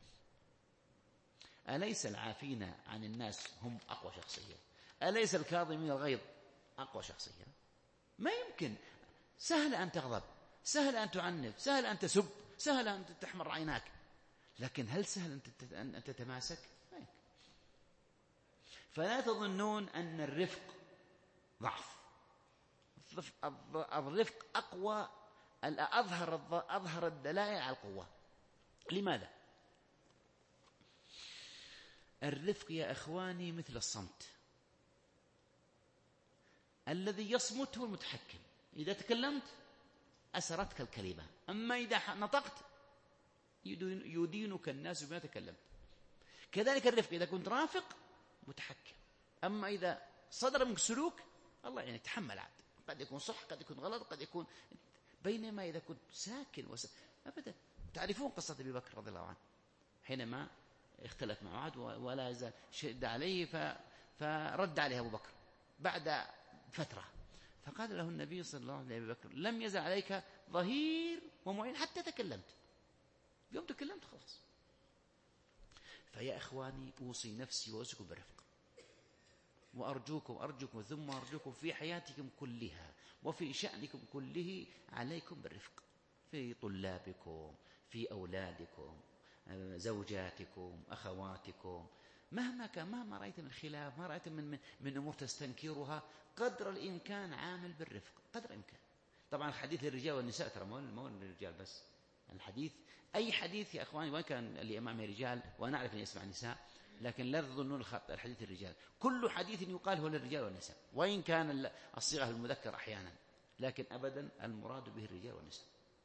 أليس العافين عن الناس هم أقوى شخصية؟ أليس الكاظمين الغيظ أقوى شخصية؟ ما يمكن. سهل أن تغضب، سهل أن تعنف، سهل أن تسب، سهل أن تحمر عيناك، لكن هل سهل أن تتماسك؟ ما يمكن. فلا تظنون أن الرفق ضعف، الرفق أقوى، أظهر أظهر الدلائل على القوة. لماذا؟ الرفق يا إخواني مثل الصمت، الذي يصمت هو المتحكم. إذا تكلمت أسرتك الكلمة، أما إذا نطقت يدينك الناس بما تكلمت. كذلك الرفق، إذا كنت رافق متحكم، أما إذا صدر منك سلوك الله يعني تحمل عاد، قد يكون صح قد يكون غلط قد يكون. بينما إذا كنت ساكن وس... أبدا. تعرفون قصة أبي بكر رضي الله عنه حينما اختلف مع عاد ولا يزال شد عليه ف... فرد عليه أبو بكر بعد فترة، فقال له النبي صلى الله عليه وسلم أبي بكر لم يزل عليك ظهير ومعين حتى تكلمت، يوم تكلمت خلاص. فيا إخواني أوصي نفسي وأوصيكم برفق، وأرجوكم أرجوكم ثم أرجوكم في حياتكم كلها وفي شأنكم كله عليكم بالرفق، في طلابكم، في أولادكم، زوجاتكم، أخواتكم، مهما كان، مهما رأيت من خلاف، ما رأيت من, من, من أمور تستنكرها، قدر الإمكان عامل بالرفق قدر الإمكان. طبعا حديث الرجال والنساء ترى مو الرجال بس، الحديث أي حديث يا أخواني، وإن كان اللي أمامي رجال وأنا أعرف أن يسمع نساء، لكن لا تظنون الحديث الرجال، كل حديث يقال هو للرجال والنساء، وإن كان الصيغة المذكر أحيانا، لكن أبدا المراد به الرجال والنساء.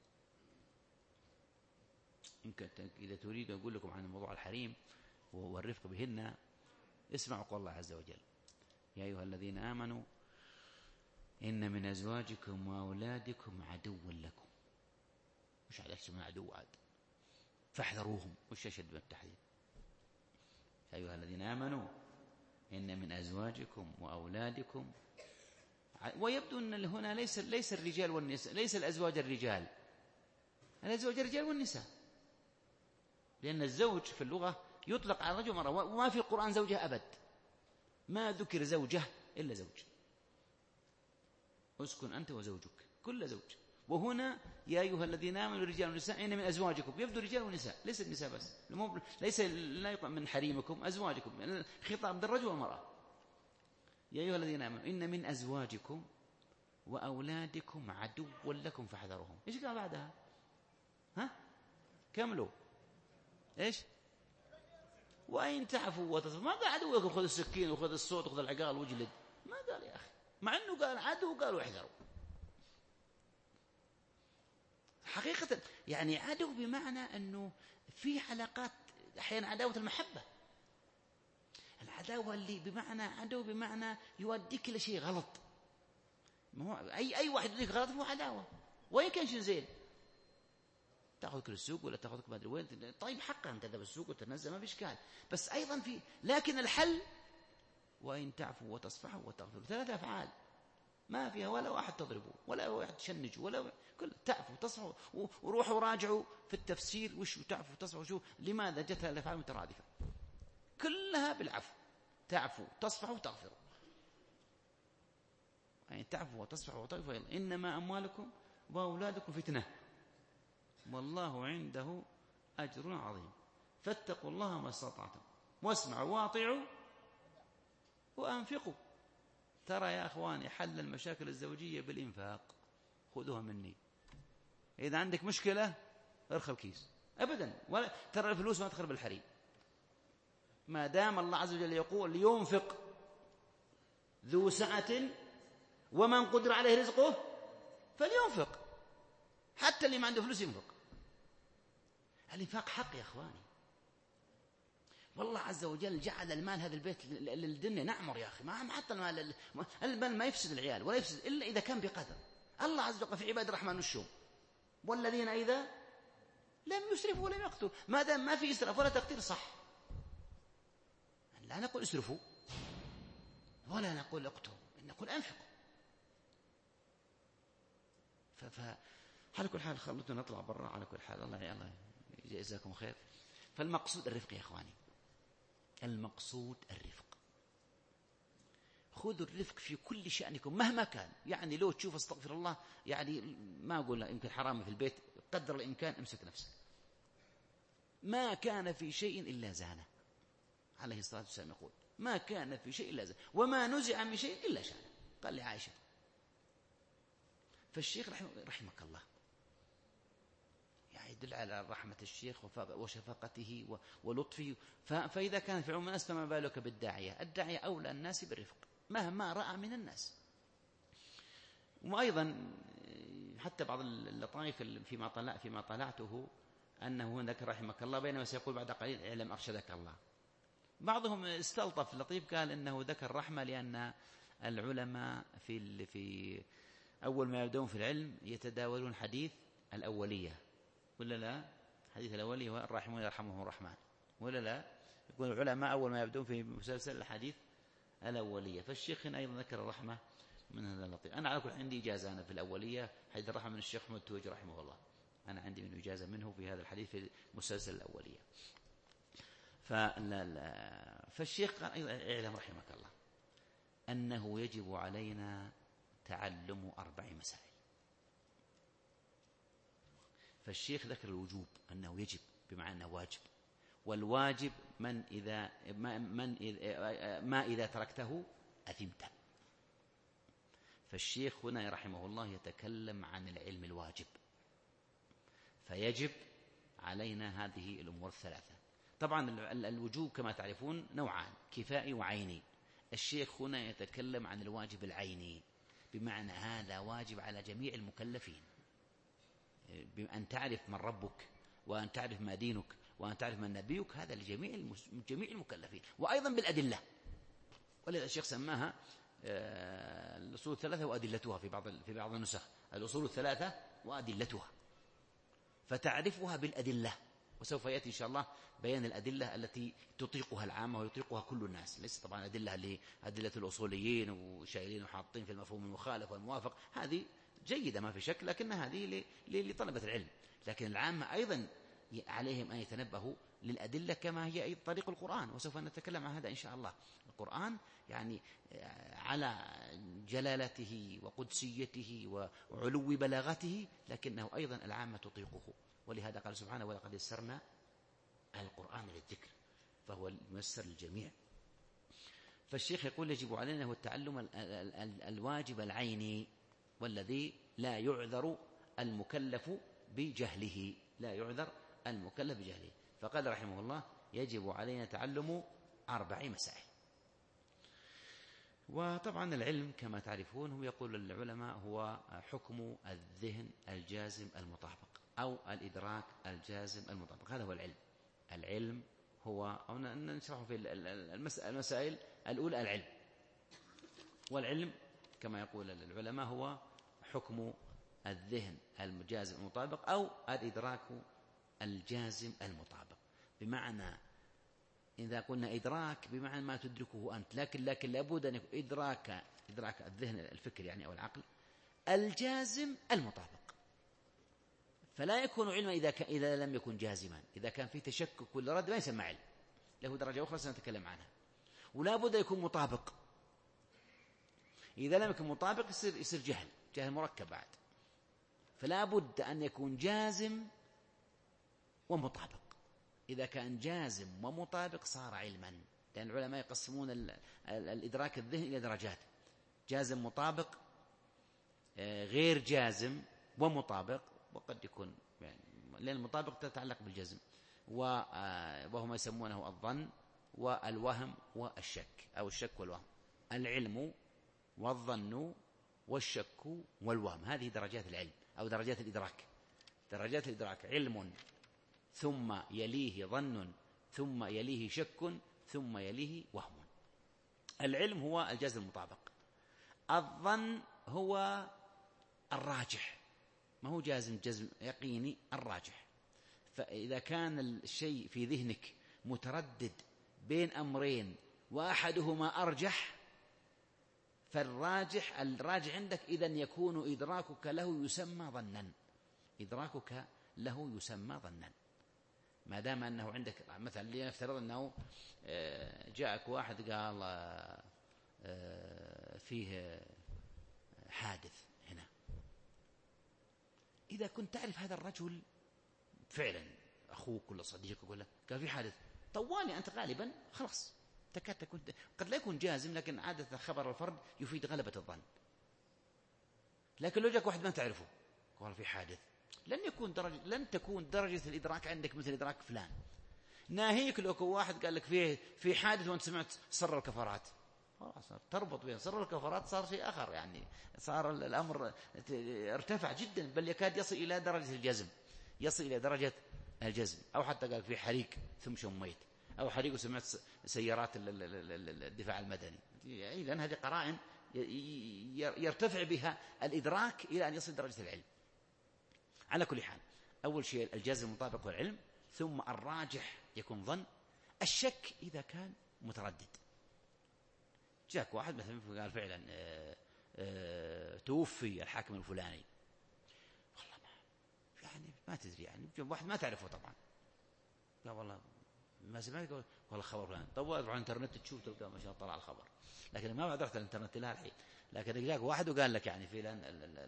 يمكن إذا تريد أقول لكم عن موضوع الحريم والرفق بهن، اسمعوا قول الله عز وجل: يا أيها الذين آمنوا إن من أزواجكم وأولادكم عدوا لكم. مش على اسم عدو عاد، فاحذروهم. وش أشد من التحذير؟ يا أيها الذين آمنوا إن من أزواجكم وأولادكم. ويبدو أن هنا ليس ليس الرجال والنساء، ليس الأزواج الرجال، الأزواج الرجال والنساء، لأن الزوج في اللغة يطلق على رجل ومرأة، وما في القرآن زوجة أبد، ما ذكر زوجة إلا زوج. اسكن أنت وزوجك، كل زوج. وهنا يا أيها الذين آمنوا الرجال والنساء إن من أزواجكم، يبدو رجال ونساء، ليس النساء بس، ليس لا يقع من حريمكم، أزواجكم، خطاب للرجل والمرأة. يا أيها الذين آمنوا إن من أزواجكم وأولادكم عدوا لكم فاحذروهم. إيش قال بعدها؟ ها كملوا. إيش؟ وإن تعفوا وتصفحوا. ما قال عدو لكم خذ السكين وخذ الصوت وخذ العقال وجلد، ما قال يا أخي، مع أنه قال عدو قالوا احذروا. حقيقة يعني عدو بمعنى أنه في علاقات أحيانا عداوة المحبة، العداوة اللي بمعنى عدو بمعنى يوديك إلى شيء غلط. ما هو أي أي واحد يوديك غلط هو عداوة، وين كان شيء زين تأخذك للسوق ولا تأخذك ما أدري وين. طيب حقا أن تذهب السوق وتنزل ما في إشكال، بس أيضا في، لكن الحل وإن تعفوا وتصفحوا وتغفروا، ثلاثة أفعال ما فيها ولا واحد تضربوا ولا واحد تشنجوا ولا كل تعفوا تصفحوا. وروحوا راجعوا في التفسير وش تعفوا تصفحوا شو لماذا جت الأفعال مترادفة كلها بالعفو. تعفوا تصفحوا وتغفروا، يعني تعفوا وتصفحوا وتغفروا. إنما أموالكم وأولادكم فتنة والله عنده أجر عظيم فاتقوا الله ما استطعتم واسمعوا واطيعوا وأنفقوا. ترى يا أخواني حل المشاكل الزوجية بالإنفاق، خذوها مني. إذا عندك مشكلة ارخى الكيس أبدا، ولا ترى الفلوس ما تخرب الحريم، ما دام الله عز وجل يقول لينفق ذو سعة ومن قدر عليه رزقه فلينفق. حتى اللي ما عنده فلوس ينفق. الإنفاق حق يا أخواني، والله عز وجل جعل المال هذا البيت للدنيا نعمر يا أخي، ما حتى المال المال ما يفسد العيال ولا يفسد إلا إذا كان بقدر. الله عز وجل في عباد الرحمن والشوم والذين إذا لم يسرفوا ولم يقتروا. ما دام ما في إسراف ولا تقتير صح، لا نقول اسرفوا ولا نقول اقتروا، نقول أنفقوا. فعلى كل حال خلونا نطلع برا. على كل حال الله الله يجزاكم خير. فالمقصود الرفق يا إخواني، المقصود الرفق. خذوا الرفق في كل شأنكم مهما كان. يعني لو تشوف استغفر الله يعني ما أقول يمكن حرام في البيت، قدر الإمكان امسك نفسك. ما كان في شيء إلا زانه، عليه الصلاة والسلام يقول ما كان في شيء إلا زانه وما نزع من شيء إلا شانه، قال لعائشة. فالشيخ رحمك الله يعني يدل على رحمة الشيخ وشفقته ولطفه. فإذا كان في عموم الناس فما بالك بالداعية. الداعية أولى الناس بالرفق مهما رأى من الناس. وأيضا حتى بعض اللطائف فيما طلع فيما طلعته أنه ذكر رحمك الله بينما سيقول بعد قليل اعلم أرشدك الله. بعضهم استلطف لطيف قال إنه ذكر رحمة لأن العلماء في في أول ما يبدون في العلم يتداولون حديث الأولية ولا لا؟ حديث الأولية والراحمون يرحمهم الرحمن ولا لا؟ يقول العلماء أول ما يبدون في مسلسل الحديث الأولية. فالشيخ هنا أيضا ذكر الرحمة من هذا اللطيف. أنا على كل عندي إجازة أنا في الأولية حديث الرحمة من الشيخ محمد توجي رحمه الله، أنا عندي من إجازة منه في هذا الحديث في مسلسل الأولية. فالشيخ قال أيضا اعلم رحمك الله أنه يجب علينا تعلم أربع مسائل. فالشيخ ذكر الوجوب أنه يجب بمعنى أنه واجب، والواجب من إذا ما, من إذا ما إذا تركته أثمت. فالشيخ هنا رحمه الله يتكلم عن العلم الواجب، فيجب علينا هذه الأمور الثلاثة. طبعا الوجوب كما تعرفون نوعان، كفائي وعيني. الشيخ هنا يتكلم عن الواجب العيني، بمعنى هذا واجب على جميع المكلفين، بأن تعرف من ربك وأن تعرف ما دينك وأن تعرف من نبيك، هذا لجميع جميع المكلفين، وأيضا بالأدلة. ولذا الشيخ سماها الأصول الثلاثة وأدلتها في بعض في بعض النسخ، الأصول الثلاثة وأدلتها، فتعرفها بالأدلة. وسوف يأتي إن شاء الله بيان الأدلة التي تطيقها العامة ويطيقها كل الناس، ليس طبعا أدلة اللي أدلة الأصوليين وشايلين وحاطين في المفهوم المخالف والموافق، هذه جيدة ما في شك، لكن هذه لطلبة العلم. لكن العامة أيضا عليهم أن يتنبهوا للأدلة كما هي أيضا طريق القرآن، وسوف نتكلم عن هذا إن شاء الله. القرآن يعني على جلالته وقدسيته وعلو بلاغته، لكنه أيضا العامة تطيقه، ولهذا قال سبحانه ولقد يسرنا القرآن للذكر فهو الميسر للجميع. فالشيخ يقول يجب علينا هو التعلم الواجب العيني والذي لا يعذر المكلف بجهله، لا يعذر المكلف بجهله. فقال رحمه الله يجب علينا تعلم أربع مسائل. وطبعا العلم كما تعرفون هو يقول العلماء هو حكم الذهن الجازم المطابق أو الإدراك الجازم المطابق، هذا هو العلم. العلم هو أو نشرحه في المسائل الأولى العلم، والعلم كما يقول العلماء هو حكم الذهن الجازم المطابق أو الإدراك الجازم المطابق. بمعنى إذا قلنا إدراك بمعنى ما تدركه أنت، لكن لكن لابد أن يكون إدراك إدراك الذهن الفكر يعني أو العقل الجازم المطابق. فلا يكون علما إذا كان إذا لم يكن جازما، إذا كان فيه تشكك ولا رد ما يسمى علم، له درجة أخرى سنتكلم عنها. ولا بد يكون مطابق، إذا لم يكن مطابق يصير يصير جهل، جهل مركب بعد. فلا بد أن يكون جازم ومطابق. إذا كان جازم ومطابق صار علما، لأن العلماء يقسمون الإدراك الذهني إلى درجات: جازم، مطابق، غير جازم، ومطابق. وقد يكون يعني لأن المطابق تتعلق بالجزم، وهم يسمونه الظن والوهم والشك أو الشك والوهم. العلم والظن والشك والوهم، هذه درجات العلم أو درجات الإدراك. درجات الإدراك: علم ثم يليه ظن ثم يليه شك ثم يليه وهم. العلم هو الجازم المطابق، الظن هو الراجح، ما هو جازم جزم يقيني، الراجح. فإذا كان الشيء في ذهنك متردد بين أمرين وأحدهما أرجح، فالراجح الراجح عندك إذن يكون إدراكك له يسمى ظنا، إدراكك له يسمى ظنا. ما دام أنه عندك مثلا، لنفترض أنه جاءك واحد قال فيه حادث هنا، إذا كنت تعرف هذا الرجل فعلا أخوك ولا صديقك ولا قال في حادث، طوالي أنت غالبا خلاص تكاد تكون، قد لا يكون جازم لكن عادة خبر الفرد يفيد غلبة الظن. لكن لو جاك واحد ما تعرفه قال في حادث، لن يكون درجة لن تكون درجة الإدراك عندك مثل إدراك فلان. ناهيك لو واحد قال لك فيه في حادث وأنت سمعت سر الكفارات، خلاص تربط بين سر الكفارات، صار شيء آخر، يعني صار الأمر ارتفع جدا، بل يكاد يصل إلى درجة الجزم، يصل إلى درجة الجزم. أو حتى قال في حريق ثم شميت، أو حريق وسمعت سيارات الدفاع المدني. إذن هذه قرائن يرتفع بها الإدراك إلى أن يصل درجة العلم. على كل حال، أول شيء الجازم المطابق والعلم، ثم الراجح يكون ظن. الشك إذا كان متردد، جاك واحد مثلا قال فعلا آآ آآ توفي الحاكم الفلاني، والله ما يعني ما تدري، يعني واحد ما تعرفه طبعا، لا والله ما سمعت، والله خبر فلان، طب على الانترنت تشوف تلقى ما شاء الله طلع الخبر، لكن ما بعد رحت الانترنت لها الحين. لكن جاك واحد وقال لك يعني فلان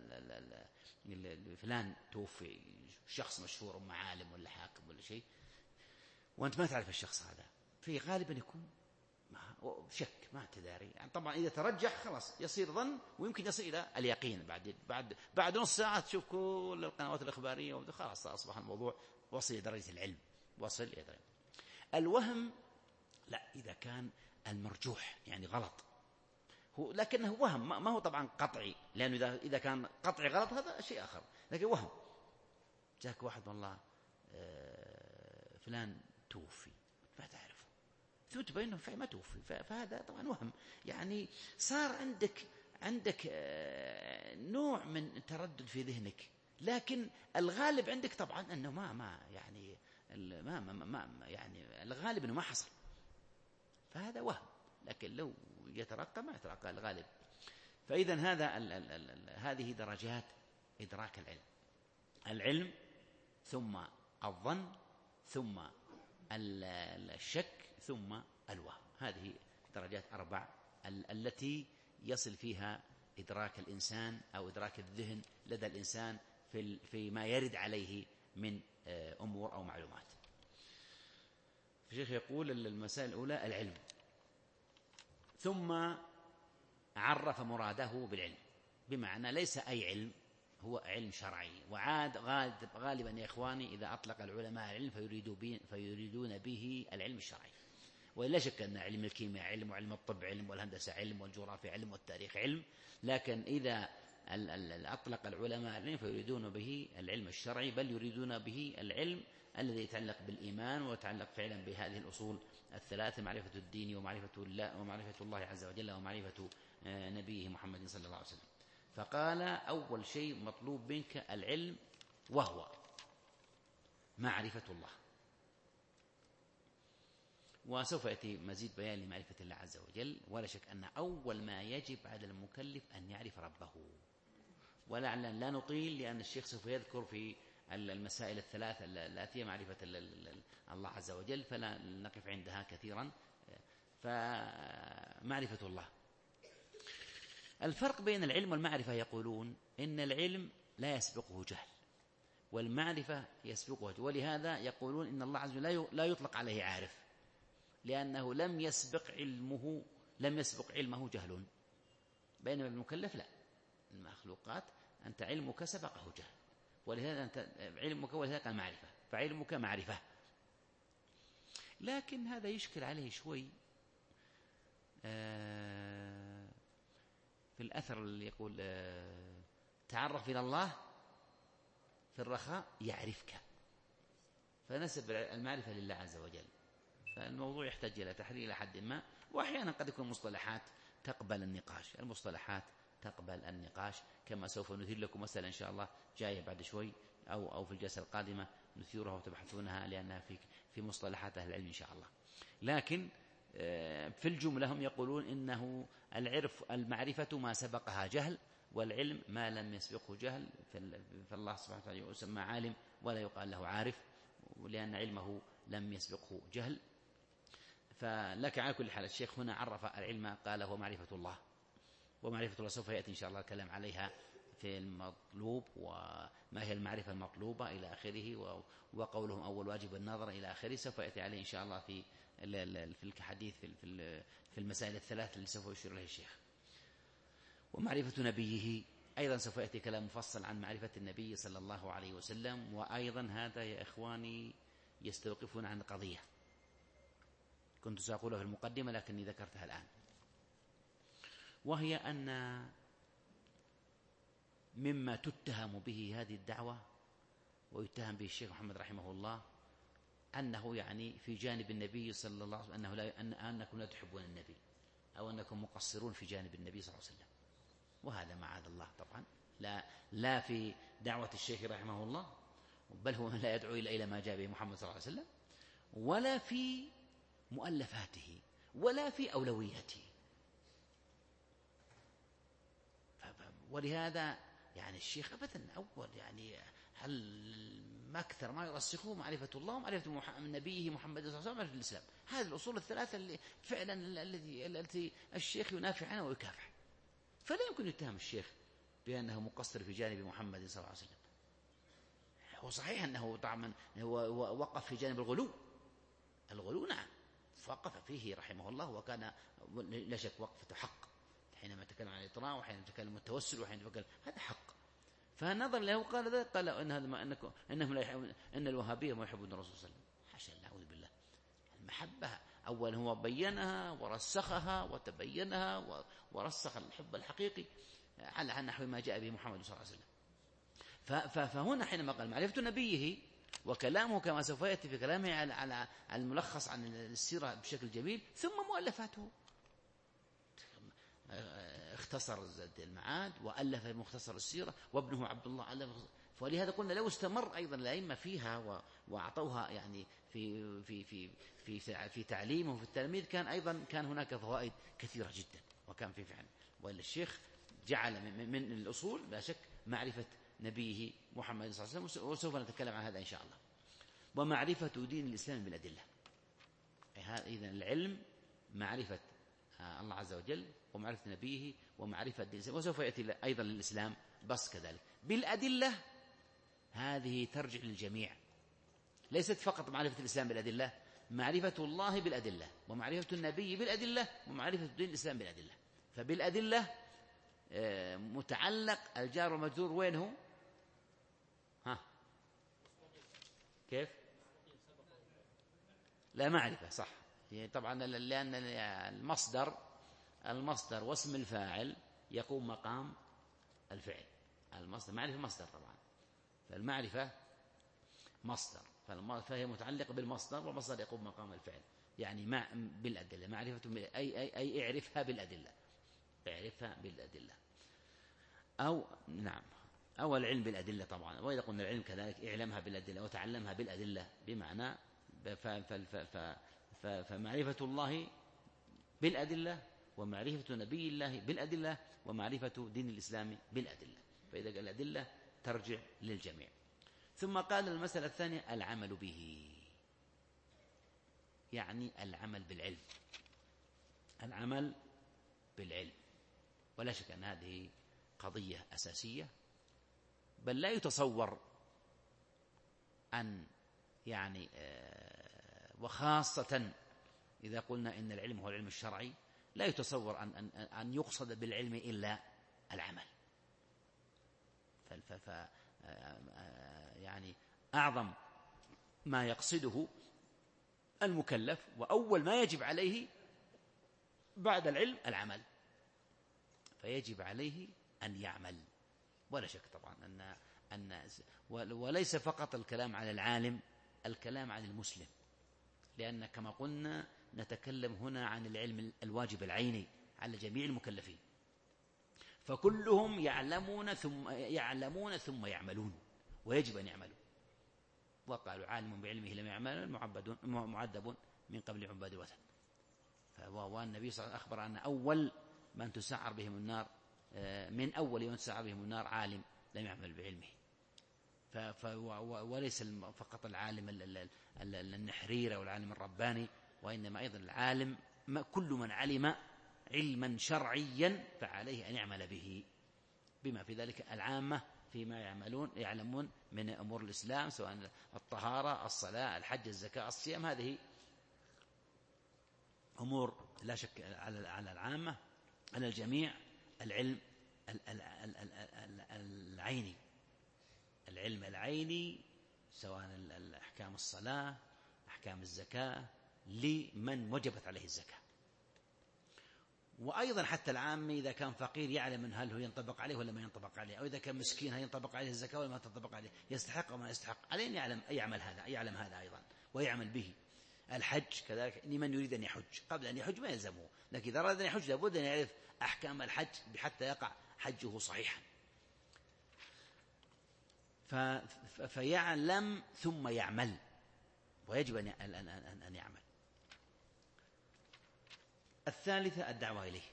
فلان توفي، شخص مشهور معالم ولا حاكم ولا شيء، وأنت ما تعرف الشخص هذا، في غالبا يكون شك ما تداري. يعني طبعا إذا ترجح خلاص يصير ظن، ويمكن يصل إلى اليقين بعد بعد بعد نص ساعة تشوف كل القنوات الإخبارية وخلاص أصبح الموضوع وصل إلى درجة العلم، وصل إلى درجة. الوهم لا، إذا كان المرجوح يعني غلط، هو لكنه وهم، ما هو طبعا قطعي، لأنه إذا إذا كان قطعي غلط هذا شيء آخر، لكن وهم. جاك واحد والله فلان توفي ما تعرفه، تثبت بينهم ما توفي. فهذا طبعا وهم، يعني صار عندك عندك نوع من تردد في ذهنك، لكن الغالب عندك طبعا أنه ما ما يعني ما ما, ما يعني الغالب أنه ما حصل، فهذا وهم. لكن لو يترقى ما يترقى الغالب. فإذا هذا ال ال ال هذه درجات إدراك العلم: العلم، ثم الظن، ثم الشك، ثم الوهم. هذه درجات أربع التي يصل فيها إدراك الإنسان أو إدراك الذهن لدى الإنسان في فيما يرد عليه من أمور أو معلومات. الشيخ يقول المسائل الأولى العلم، ثم عرف مراده بالعلم، بمعنى ليس أي علم، هو علم شرعي. وعاد غالبا يا إخواني إذا أطلق العلماء العلم فيريدون به العلم الشرعي، ولا شك أن علم الكيمياء علم، وعلم الطب علم، والهندسة علم، والجغرافيا علم، والتاريخ علم. لكن إذا أطلق العلماء العلم فيريدون به العلم الشرعي، بل يريدون به العلم الذي يتعلق بالإيمان ويتعلق فعلا بهذه الأصول الثلاثة: معرفة الدين، ومعرفة الله ومعرفة الله عز وجل، ومعرفة نبيه محمد صلى الله عليه وسلم. فقال أول شيء مطلوب منك العلم، وهو معرفة الله. وسوف يأتي مزيد بيان لمعرفة الله عز وجل. ولا شك أن أول ما يجب على المكلف أن يعرف ربه. ولعلنا لا نطيل، لأن الشيخ سوف يذكر في المسائل الثلاثة التي معرفة الله عز وجل، فلا نقف عندها كثيرا. فمعرفة الله، الفرق بين العلم والمعرفة يقولون إن العلم لا يسبقه جهل، والمعرفة يسبقه جهل. ولهذا يقولون إن الله عز وجل لا يطلق عليه عارف، لأنه لم يسبق علمه لم يسبق علمه جهل. بينما المكلف لا، المخلوقات أنت علمك سبقه جهل، ولهذا أنت علمك ولهذا معرفة، فعلمك معرفة. لكن هذا يشكل عليه شوي آه في الأثر اللي يقول آه تعرف إلى الله في الرخاء يعرفك، فنسب المعرفة لله عز وجل. فالموضوع يحتاج إلى تحرير إلى حد ما. وأحيانا قد يكون مصطلحات تقبل النقاش، المصطلحات تقبل النقاش، كما سوف نثير لكم مسألة إن شاء الله جاية بعد شوي أو أو في الجلسة القادمة نثيرها وتبحثونها، لأنها في في مصطلحات أهل العلم إن شاء الله. لكن في الجملة هم يقولون إنه العرف المعرفة ما سبقها جهل، والعلم ما لم يسبقه جهل. فالله سبحانه وتعالى يسمى عالم ولا يقال له عارف، لأن علمه لم يسبقه جهل. فلك على كل حال الشيخ هنا عرف العلم، قال هو معرفة الله. ومعرفة الله سوف يأتي إن شاء الله الكلام عليها في المطلوب، وما هي المعرفة المطلوبة إلى آخره، وقولهم أول واجب النظر إلى آخره، سوف يأتي عليه إن شاء الله في في الحديث في في المسائل الثلاث اللي سوف يشير إليه الشيخ. ومعرفة نبيه أيضا سوف يأتي كلام مفصل عن معرفة النبي صلى الله عليه وسلم. وأيضا هذا يا إخواني يستوقفون عن قضية كنت سأقولها في المقدمة لكني ذكرتها الآن، وهي أن مما تتهم به هذه الدعوة ويتهم به الشيخ محمد رحمه الله أنه يعني في جانب النبي صلى الله عليه وسلم أنه لا أن أنكم لا تحبون النبي، أو أنكم مقصرون في جانب النبي صلى الله عليه وسلم. وهذا معاذ الله طبعا لا لا في دعوة الشيخ رحمه الله، بل هو لا يدعو إلى ما جاء به محمد صلى الله عليه وسلم، ولا في مؤلفاته، ولا في أولوياته. ولهذا يعني الشيخ أبدا أول يعني هل ما أكثر ما يرسخه معرفة الله ومعرفة نبيه محمد صلى الله عليه وسلم ومعرفة الإسلام. هذه الأصول الثلاثة اللي فعلا التي التي الشيخ ينافع عنها ويكافح. فلا يمكن يتهم الشيخ بأنه مقصر في جانب محمد صلى الله عليه وسلم. هو صحيح أنه طبعا هو وقف في جانب الغلو، الغلو نعم وقف فيه رحمه الله، وكان لا شك وقفة حق حينما تكلم عن الإطراء، وحينما تكلم عن التوسل، وحينما تكلم هذا حق. فنظر له قال ذلك، قال إن هذا ما أنكم إنهم لا يحبون، إن الوهابية ما يحبون الرسول صلى الله عليه وسلم. حاشا، نعوذ بالله. المحبة أولا هو بينها ورسخها وتبينها ورسخ الحب الحقيقي على نحو ما جاء به محمد صلى الله عليه وسلم. فهنا حينما قال معرفة نبيه وكلامه كما سوف يأتي في كلامه على على الملخص عن السيرة بشكل جميل. ثم مؤلفاته، اختصر زاد المعاد وألف مختصر السيرة، وابنه عبد الله ألف. ولهذا قلنا لو استمر أيضا الأئمة فيها وأعطوها يعني في في في في في تعليمه وفي التلميذ، كان أيضا كان هناك فوائد كثيرة جدا وكان في فعل. وإلا الشيخ جعل من الأصول لا شك معرفة نبيه محمد صلى الله عليه وسلم، وسوف نتكلم عن هذا إن شاء الله. ومعرفة دين الإسلام بالأدلة، إذن العلم معرفة الله عز وجل ومعرفة نبيه ومعرفة دين الإسلام، وسوف يأتي أيضا للإسلام بس كذلك بالأدلة. هذه ترجع للجميع، ليست فقط معرفة الإسلام بالأدلة، معرفة الله بالأدلة ومعرفة النبي بالأدلة ومعرفة دين الإسلام بالأدلة. فبالأدلة متعلق الجار والمجرور وين هو؟ ها كيف؟ لا معرفة صح، طبعا لأن المصدر المصدر واسم الفاعل يقوم مقام الفعل. المصدر معرفة مصدر طبعا، فالمعرفة مصدر، فهي متعلقة بالمصدر، والمصدر يقوم مقام الفعل. يعني مع بالأدلة معرفة أي أي أي اعرفها بالأدلة، اعرفها بالأدلة. أو نعم أو العلم بالأدلة طبعا. وإذا قلنا العلم كذلك اعلمها بالأدلة وتعلمها بالأدلة، بمعنى فمعرفة الله بالأدلة ومعرفة نبي الله بالأدلة ومعرفة دين الإسلام بالأدلة. فإذا قال الأدلة ترجع للجميع. ثم قال المسألة الثانية العمل به، يعني العمل بالعلم، العمل بالعلم. ولا شك أن هذه قضية أساسية، بل لا يتصور أن يعني وخاصة إذا قلنا إن العلم هو العلم الشرعي، لا يتصور أن أن أن يقصد بالعلم إلا العمل. ف يعني أعظم ما يقصده المكلف وأول ما يجب عليه بعد العلم العمل، فيجب عليه أن يعمل. ولا شك طبعا أن أن وليس فقط الكلام على العالم، الكلام عن المسلم، لأن كما قلنا نتكلم هنا عن العلم الواجب العيني على جميع المكلفين، فكلهم يعلمون ثم يعلمون ثم يعملون، ويجب أن يعملوا. وقالوا عالم بعلمه لم يعمل معبد معذب من قبل عباد الوثن. والنبي صلى الله عليه وسلم أخبر أن أول من تسعر بهم النار، من أول من تسعر بهم النار عالم لم يعمل بعلمه. وليس فقط العالم النحرير أو العالم الرباني، وإنما أيضا العالم كل من علم علما شرعيا فعليه أن يعمل به، بما في ذلك العامة فيما يعملون يعلمون من أمور الإسلام، سواء الطهارة، الصلاة، الحج، الزكاة، الصيام. هذه أمور لا شك على العامة، على الجميع. العلم العيني، العلم العيني سواء أحكام الصلاة، أحكام الزكاة، لمن وجبت عليه الزكاة. وأيضا حتى العام إذا كان فقير يعلم من هل هو ينطبق عليه ولا ما ينطبق عليه، أو إذا كان مسكين هل ينطبق عليه الزكاة ولا ما تنطبق عليه، يستحق أو ما يستحق، عليه أن يعلم يعمل هذا يعلم هذا أيضا ويعمل به. الحج كذلك، لمن يريد أن يحج قبل أن يحج ما يلزمه، لكن إذا أراد أن يحج لابد أن يعرف أحكام الحج بحتى يقع حجه صحيحا. فيعلم ثم يعمل، ويجب أن يعمل. الثالثة الدعوة إليه.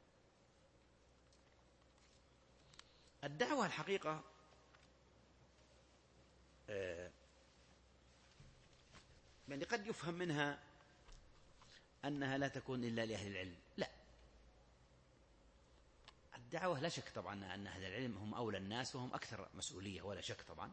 الدعوة الحقيقة يعني قد يفهم منها أنها لا تكون إلا لأهل العلم. لا، الدعوة لا شك طبعا أن أهل العلم هم أولى الناس وهم أكثر مسؤولية، ولا شك طبعا.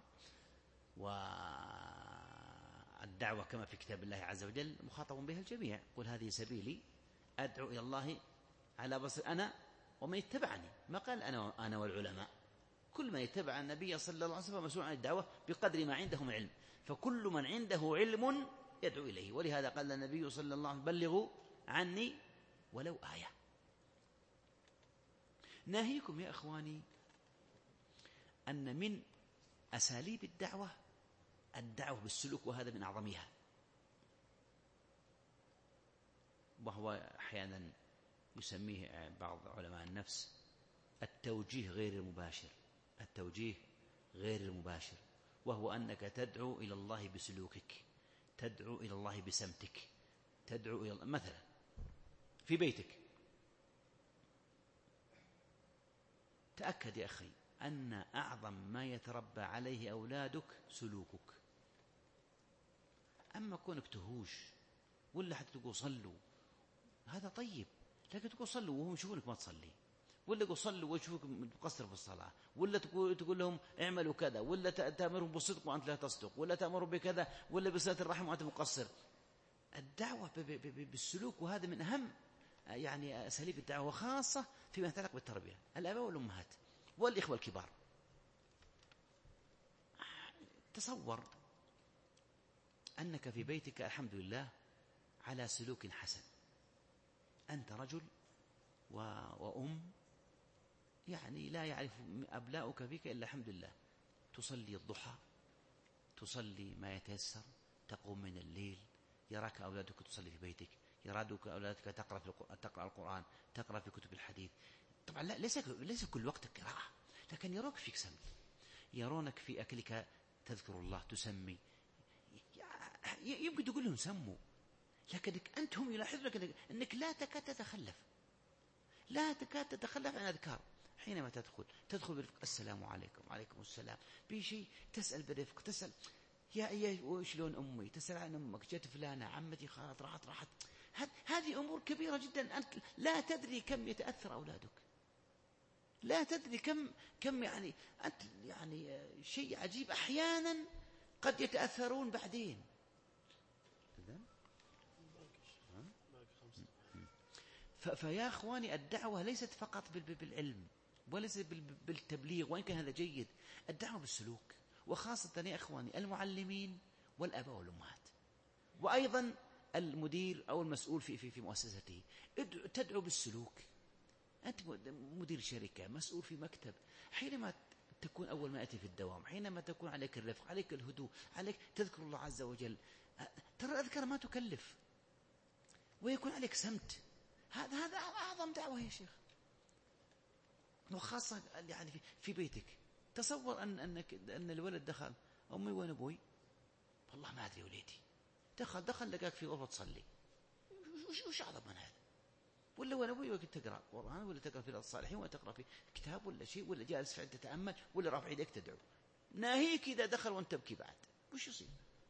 والدعوة كما في كتاب الله عز وجل مخاطب بها الجميع. قل هذه سبيلي أدعو إلى الله على بصيرة أنا ومن اتبعني. ما قال أنا أنا والعلماء، كل من يتبع النبي صلى الله عليه وسلم مسؤول عن الدعوة بقدر ما عنده من علم، فكل من عنده علم يدعو إليه. ولهذا قال النبي صلى الله عليه وسلم بلغوا عني ولو آية. ناهيكم يا أخواني أن من أساليب الدعوة الدعوة بالسلوك، وهذا من أعظمها، وهو أحيانا يسميه بعض علماء النفس التوجيه غير المباشر، التوجيه غير المباشر، وهو أنك تدعو إلى الله بسلوكك، تدعو إلى الله بسمتك، تدعو إلى الله. مثلا في بيتك، تأكد يا أخي أن أعظم ما يتربى عليه أولادك سلوكك. أما كونك تهوش ولا حتى تقول صلوا، هذا طيب، لكن تقول صلوا وهم يشوفونك ما تصلي، ولا تقول صلوا ويشوفوك مقصر في الصلاة، ولا تقول تقول لهم اعملوا كذا، ولا تأمرهم بالصدق وأنت لا تصدق، ولا تأمرهم بكذا، ولا بصلة الرحم وأنت مقصر. الدعوة بالسلوك، وهذا من أهم يعني أساليب الدعوة، وخاصة فيما يتعلق بالتربية، الآباء والأمهات والإخوة الكبار. تصور أنك في بيتك الحمد لله على سلوك حسن، أنت رجل وأم، يعني لا يعرف أبناؤك فيك إلا الحمد لله، تصلي الضحى، تصلي ما يتيسر، تقوم من الليل، يراك أولادك تصلي في بيتك، يرادك أولادك تقرأ, في تقرأ القرآن، تقرأ في كتب الحديث. طبعا لا، ليس, ليس كل وقت قراءة، لكن يروك فيك سمي، يرونك في أكلك تذكر الله، تسمي، يمكن تقول لهم سموا، لكنك أنت هم يلاحظونك أنك لا تكاد تتخلف، لا تكاد تتخلف عن أذكار. حينما تدخل تدخل برفق، السلام عليكم، وعليكم السلام، بشيء تسأل برفق، تسأل يا يا وشلون أمي، تسأل عن أمك، جت فلانة، عمتي، خالت، راحت راحت هذه أمور كبيرة جدا، أنت لا تدري كم يتأثر أولادك، لا تدري كم كم يعني أنت يعني شيء عجيب، أحيانا قد يتأثرون بعدين. فيا أخواني، الدعوة ليست فقط بالعلم وليست بالتبليغ، وإن كان هذا جيد، الدعوة بالسلوك، وخاصة يا أخواني المعلمين والآباء والأمهات، وأيضا المدير أو المسؤول في في في مؤسسته، تدعو بالسلوك. أنت مدير شركة، مسؤول في مكتب، حينما تكون أول ما أتي في الدوام، حينما تكون عليك الرفق، عليك الهدوء، عليك تذكر الله عز وجل، ترى الأذكار ما تكلف، ويكون عليك سمت، هذا هذا أعظم دعوة يا شيخ. وخاصة يعني في بيتك، تصور أن أنك أن الولد دخل، أمي وين أبوي؟ والله ما أدري وليدي، دخل دخل لقاك في غرفة تصلي، وش وش أعظم من هذا؟ ولا وين أبوي وقت تقرأ قرآن، ولا تقرأ في الصالحين، ولا تقرأ في كتاب ولا شيء، ولا جالس فعل تتأمل، ولا رافع يديك تدعو، ناهيك إذا دخل وأنت تبكي بعد، وش يصير؟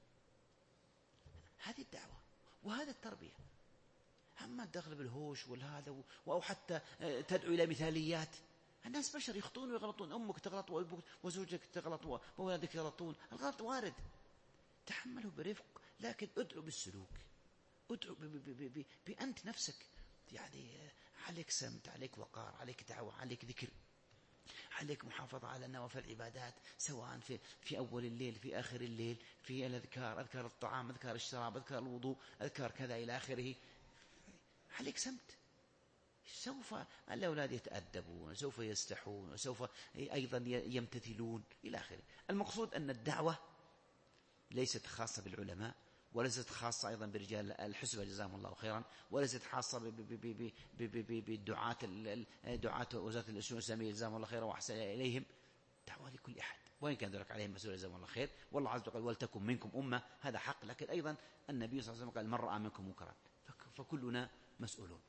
هذه الدعوة وهذا التربية. أما الدخل بالهوش والهذا، أو حتى تدعو إلى مثاليات، الناس بشر يخطون ويغلطون، أمك تغلط وزوجك تغلط وولادك يغلطون، الغلط وارد، تحمله برفق، لكن ادعو بالسلوك، ادعو بأنت نفسك يعني عليك سمت، عليك وقار، عليك دعوة، عليك ذكر، عليك محافظة على نوافل العبادات، سواء في في أول الليل، في آخر الليل، في الأذكار، أذكار الطعام، أذكار الشراب، أذكار الوضوء، أذكار كذا إلى آخره، عليك سمت. سوف الأولاد يتأدبون، سوف يستحون، وسوف أيضا يمتثلون إلى آخره. المقصود أن الدعوة ليست خاصة بالعلماء، وليست خاصة أيضا برجال الحسبة جزاهم الله خيرا، وليست خاصة بالدعاة دعاة وزارة الشؤون الإسلامية جزاهم الله خيرا وأحسن إليهم. دعوة لكل أحد، وإن كان ذلك عليهم مسؤول جزاهم الله خير، والله عز وجل ولتكن منكم أمة، هذا حق، لكن أيضا النبي صلى الله عليه وسلم قال من رأى منكم منكرا، فكلنا مسؤولون.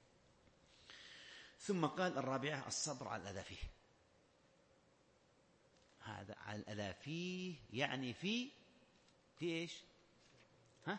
ثم قال الرابعة الصبر على الأذى فيه. هذا على الأذى فيه يعني في في إيش؟ ها؟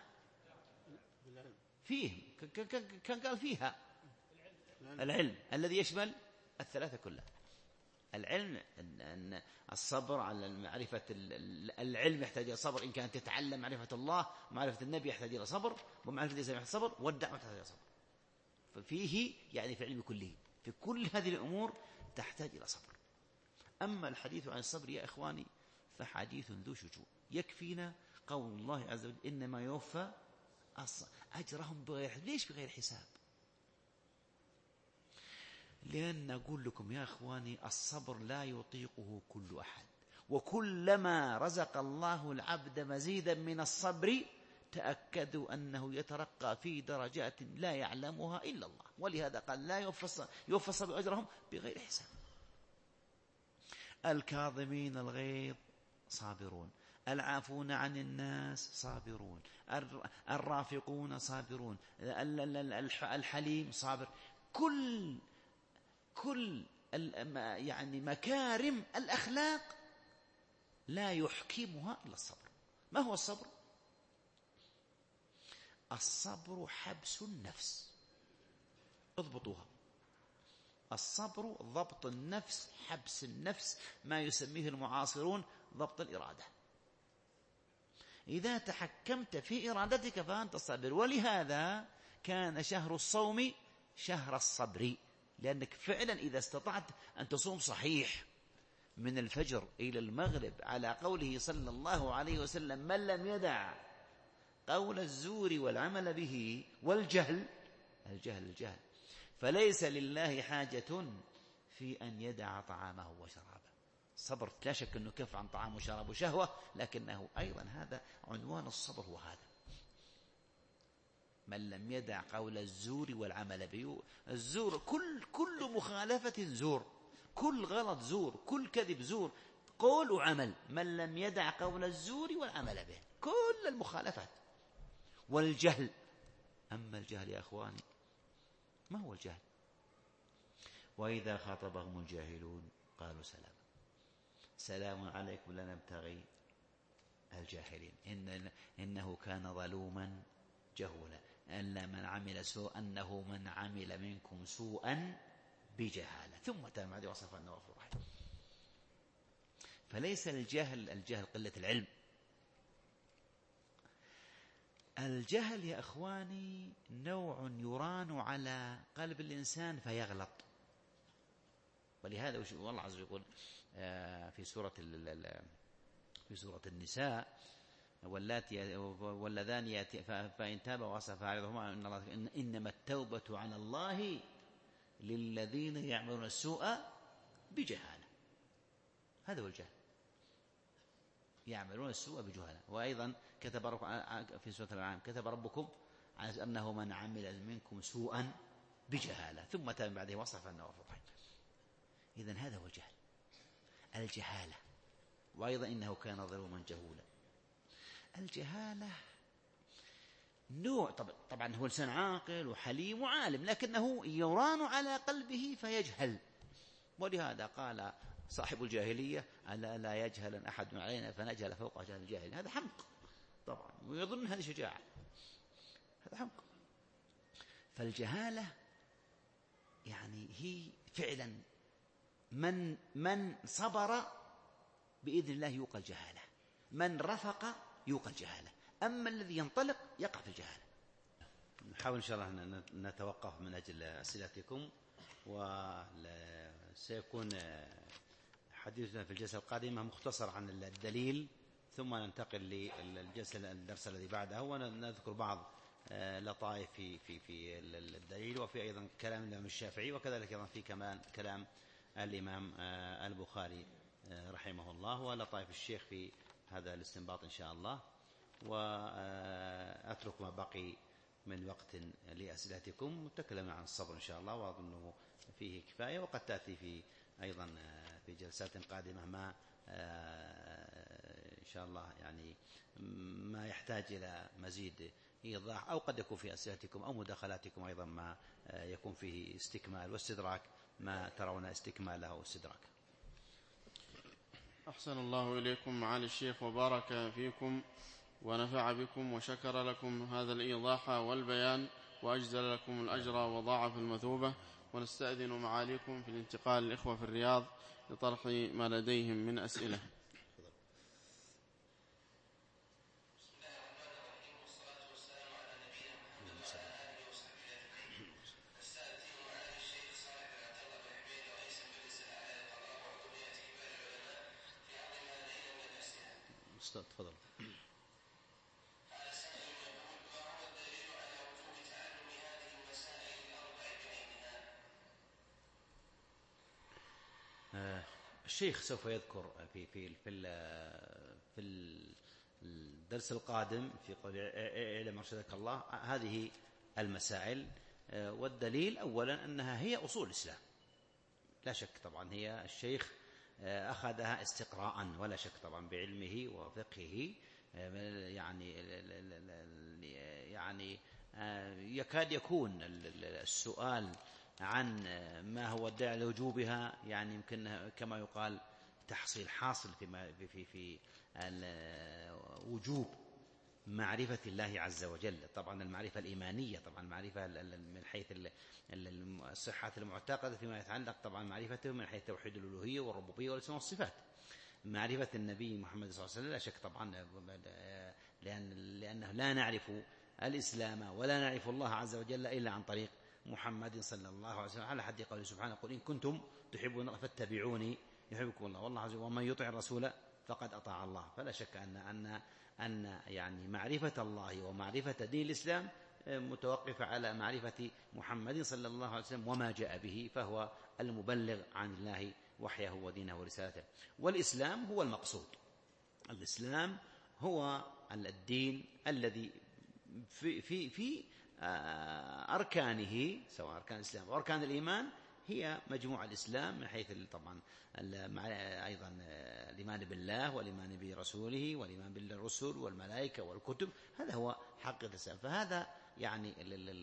فيه، كان قال فيها العلم الذي يشمل الثلاثة كلها. العلم، أن الصبر على معرفة العلم يحتاج إلى صبر، إن كان تتعلم معرفة الله، معرفة النبي يحتاج إلى صبر، ومعرفة الإسلام يحتاج إلى صبر، والدعوة تحتاج إلى صبر. ففيه يعني في العلم كله، في كل هذه الأمور تحتاج إلى صبر. أما الحديث عن الصبر يا إخواني فحديث ذو شجوع، يكفينا قول الله عز وجل إنما يوفى أجرهم بغير، ليش بغير حساب؟ لأن أقول لكم يا إخواني الصبر لا يطيقه كل أحد، وكلما رزق الله العبد مزيدا من الصبر تأكدوا أنه يترقى في درجات لا يعلمها إلا الله، ولهذا قال لا يوفى الصبر أجرهم بغير حساب. الكاظمين الغيظ صابرون، العافون عن الناس صابرون، الرافقون صابرون، الحليم صابر. كل كل يعني مكارم الأخلاق لا يحكمها إلا الصبر. ما هو الصبر؟ الصبر حبس النفس، اضبطوها. الصبر ضبط النفس، حبس النفس، ما يسميه المعاصرون ضبط الإرادة. إذا تحكمت في إرادتك فأنت صابر. ولهذا كان شهر الصوم شهر الصبر، لأنك فعلا إذا استطعت أن تصوم صحيح من الفجر إلى المغرب على قوله صلى الله عليه وسلم: من لم يدع قول الزور والعمل به والجهل الجهل الجهل فليس لله حاجة في أن يدع طعامه وشرابه. الصبر لا شك أنه كف عن طعام وشراب وشهوة، لكنه أيضا هذا عنوان الصبر. هو هذا: من لم يدع قول الزور والعمل به. الزور كل كل مخالفة زور، كل غلط زور، كل كذب زور، قول وعمل. من لم يدع قول الزور والعمل به، كل المخالفات. والجهل، أما الجهل يا أخواني، ما هو الجهل؟ وإذا خاطبهم الجاهلون قالوا سلاما سلام عليكم لا نبتغي الجاهلين إن إنه كان ظلوما جهولا. ألا من عمل سوء أنه من عمل منكم سوءا بجهالة ثم تاب بعد وصف أنه غفور رحيم. فليس الجهل الجهل قلة العلم. الجهل يا أخواني نوع يران على قلب الإنسان فيغلط. ولهذا والله عز وجل يقول في سورة في سورة النساء: واللاتي واللذان يأتي فإن تابا وأصلحا فأعرضهما إن الله إنما التوبة على الله للذين يعملون السوء بجهالة. هذا هو الجهل، يعملون السوء بجهالة. وأيضا كتب ربكم في سورة الأنعام: كتب ربكم على أنه من عمل منكم سوءا بجهالة ثم تاب من بعده وأصلح فإنه غفور رحيم. إذن هذا هو الجهل، الجهالة. وأيضا إنه كان ظلوما جهولا. الجهالة نوع، طبعا هو إنسان عاقل وحليم وعالم، لكنه يران على قلبه فيجهل. ولهذا قال صاحب الجاهلية: ألا لا يجهل أحد علينا فنجهل فوق جهل الجاهل. هذا حمق طبعا، ويظن هذه شجاعة، هذا حمق. فالجهالة يعني هي فعلا من من صبر بإذن الله يوقى الجهالة، من رفق يوقى الجهالة. أما الذي ينطلق يقع في الجهالة. نحاول إن شاء الله أن نتوقف من أجل أسئلتكم، وسيكون حديثنا في الجلسة القادمة مختصر عن الدليل، ثم ننتقل للجلسة الدرس الذي بعده ونذكر بعض لطائف في في في الدليل، وفي أيضا كلام الإمام الشافعي، وكذلك أيضا في كمان كلام الإمام البخاري رحمه الله، ولطائف الشيخ في هذا الاستنباط إن شاء الله. وأترك ما بقي من وقت لأسئلتكم. تكلمنا عن الصبر إن شاء الله، وأظنه فيه كفاية، وقد تأتي في أيضا في جلسات قادمة ما إن شاء الله يعني ما يحتاج إلى مزيد إيضاح، أو قد يكون في أسئلتكم أو مداخلاتكم أيضا ما يكون فيه استكمال واستدراك ما ترون استكماله أو استدراكه. أحسن الله إليكم معالي الشيخ وبارك فيكم ونفع بكم وشكر لكم هذا الإيضاح والبيان وأجزل لكم الأجر وضاعف المثوبة. ونستأذن معاليكم في الانتقال للإخوة في الرياض لطرح ما لديهم من أسئلة. تفضل. الشيخ سوف يذكر في في في في الدرس القادم في قول اعلم أرشدك الله هذه المسائل. والدليل أولا أنها هي أصول الإسلام لا شك. طبعا هي الشيخ أخذها استقراء ولا شك طبعا بعلمه وفقهه، يعني يعني يكاد يكون السؤال عن ما هو الداعي لوجوبها يعني يمكن كما يقال تحصيل حاصل في في في وجوب معرفة الله عز وجل. طبعا المعرفة الإيمانية، طبعا المعرفة من حيث الصحة المعتقدة فيما يتعلق طبعا معرفته من حيث توحيد الألوهية والربوبية والأسماء والصفات. معرفة النبي محمد صلى الله عليه وسلم لا شك طبعا، لأن لأنه لا نعرف الإسلام ولا نعرف الله عز وجل إلا عن طريق محمد صلى الله عليه وسلم، على حد قوله سبحانه قل إن كنتم تحبون فاتبعوني يحبكم الله والله عز وجل ومن يطع الرسول فقد أطاع الله. فلا شك أن أن أن يعني معرفة الله ومعرفة دين الإسلام متوقفة على معرفة محمد صلى الله عليه وسلم وما جاء به، فهو المبلغ عن الله وحيه ودينه ورسالته. والإسلام هو المقصود، الإسلام هو الدين الذي في في في أركانه سواء أركان الإسلام وأركان الإيمان هي مجموع الإسلام من حيث طبعا أيضا الإيمان بالله والإيمان برسوله والإيمان بالرسل والملائكة والكتب، هذا هو حقيقة الإسلام. فهذا يعني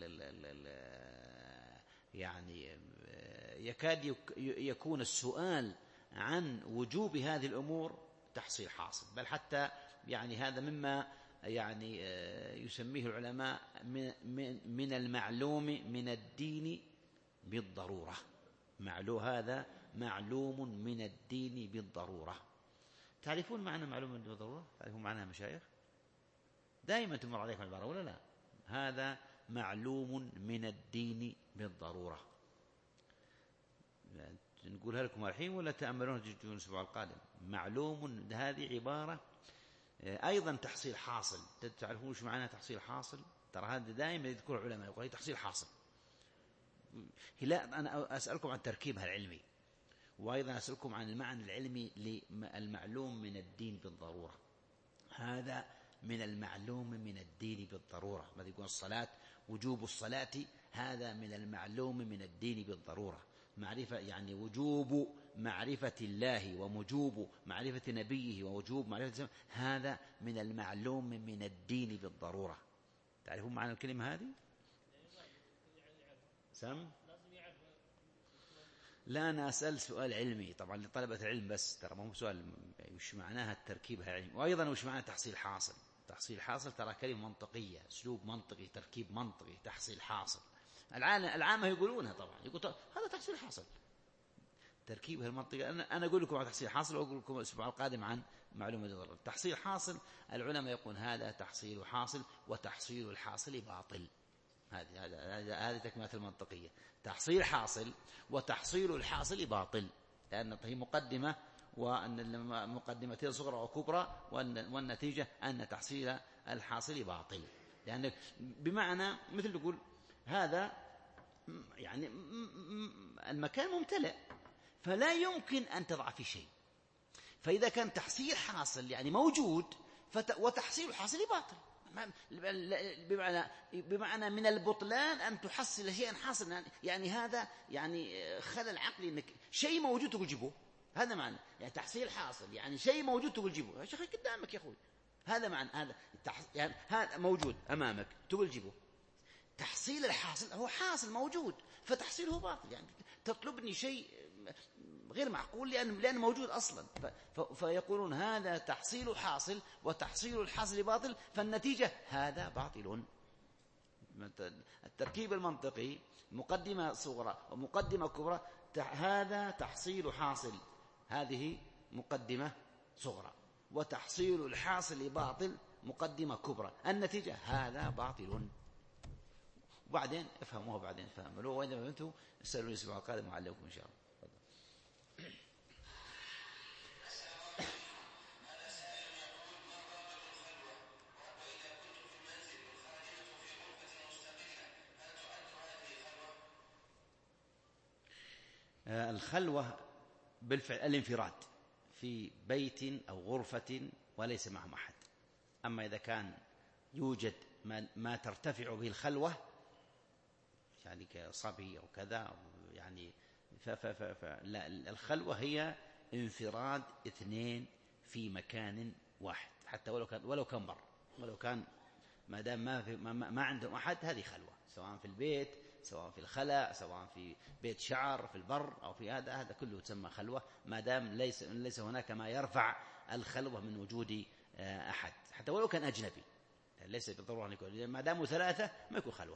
يعني يكاد يكون السؤال عن وجوب هذه الأمور تحصيل حاصل، بل حتى يعني هذا مما يعني يسميه العلماء من المعلوم من الدين بالضرورة. معلوم هذا معلوم من الدين بالضرورة. تعرفون معنى معلوم بالضرورة؟ تعرفون معناها مشايخ؟ دائما تمر عليكم العبارة ولا لا؟ هذا معلوم من الدين بالضرورة. نقولها لكم الحين ولا تأملون تجدون الأسبوع القادم؟ معلوم، هذه عبارة أيضا تحصيل حاصل. تعرفون وش معنى تحصيل حاصل؟ ترى هذا دائما يذكر العلماء يقول تحصيل حاصل. لا أنا أسألكم عن تركيبها العلمي، وأيضا أسألكم عن المعنى العلمي للمعلوم من الدين بالضرورة. هذا من المعلوم من الدين بالضرورة. ماذا يقول الصلاة وجوب الصلاة، هذا من المعلوم من الدين بالضرورة. معرفة يعني وجوب معرفة الله ووجوب معرفة نبيه ووجوب معرفة، هذا من المعلوم من الدين بالضرورة. تعرفون معنى الكلمة هذه؟ سم؟ لا أنا أسأل سؤال علمي طبعا لطلبة العلم بس، ترى مو سؤال وش معناها التركيب العلمي. وأيضا وش معنى تحصيل حاصل؟ تحصيل حاصل ترى كلمة منطقية، أسلوب منطقي، تركيب منطقي. تحصيل حاصل العامة يقولونها طبعا، يقول هذا تحصيل حاصل. تركيبها المنطقي أنا أنا أقول لكم عن تحصيل حاصل وأقول لكم الأسبوع القادم عن معلومة الضرورة. تحصيل حاصل العلماء يقول هذا تحصيل حاصل، وتحصيل الحاصل باطل. هذه هذه هذه تكملة المنطقية. تحصيل حاصل وتحصيل الحاصل باطل، لأن هي مقدمة، وأن المقدمتين صغرى وكبرى، والنتيجة أن تحصيل الحاصل باطل. يعني بمعنى مثل نقول هذا يعني المكان ممتلئ فلا يمكن أن تضع فيه شيء، فإذا كان تحصيل حاصل يعني موجود وتحصيل الحاصل باطل، بمعنى بمعنى من البطلان أن تحصل شيئا حاصلا. يعني هذا يعني خلل عقلي، أنك شيء موجود تقول جيبه، هذا معنى يعني تحصيل حاصل، يعني شيء موجود تقول جيبه. يا شيخ قدامك يا أخوي، هذا معنى هذا يعني هذا موجود أمامك تقول جيبه. تحصيل الحاصل هو حاصل موجود فتحصيله باطل، يعني تطلبني شيء غير معقول لأن لأن موجود أصلا. فيقولون هذا تحصيل حاصل وتحصيل الحاصل باطل، فالنتيجة هذا باطل. التركيب المنطقي مقدمة صغرى ومقدمة كبرى، هذا تحصيل حاصل، هذه مقدمة صغرى، وتحصيل الحاصل باطل مقدمة كبرى، النتيجة هذا باطل. وبعدين افهموها بعدين فهموا، وإذا ما فهمتوا اسألوا الأسبوع القادم وعلمكم إن شاء الله. الخلوة بالفعل الانفراد في بيت أو غرفة وليس معهم أحد. أما إذا كان يوجد ما, ما ترتفع به الخلوة يعني كصبي أو كذا يعني فالخلوة هي انفراد اثنين في مكان واحد حتى ولو كان ولو كان بر ولو كان ما دام ما, في ما, ما عندهم أحد هذه خلوة، سواء في البيت سواء في الخلاء سواء في بيت شعر في البر أو في هذا هذا كله تسمى خلوة ما دام ليس ليس هناك ما يرفع الخلوة من وجود أحد حتى ولو كان أجنبي، ليس بالضرورة أن يكون ما داموا ثلاثة ما يكون خلوة.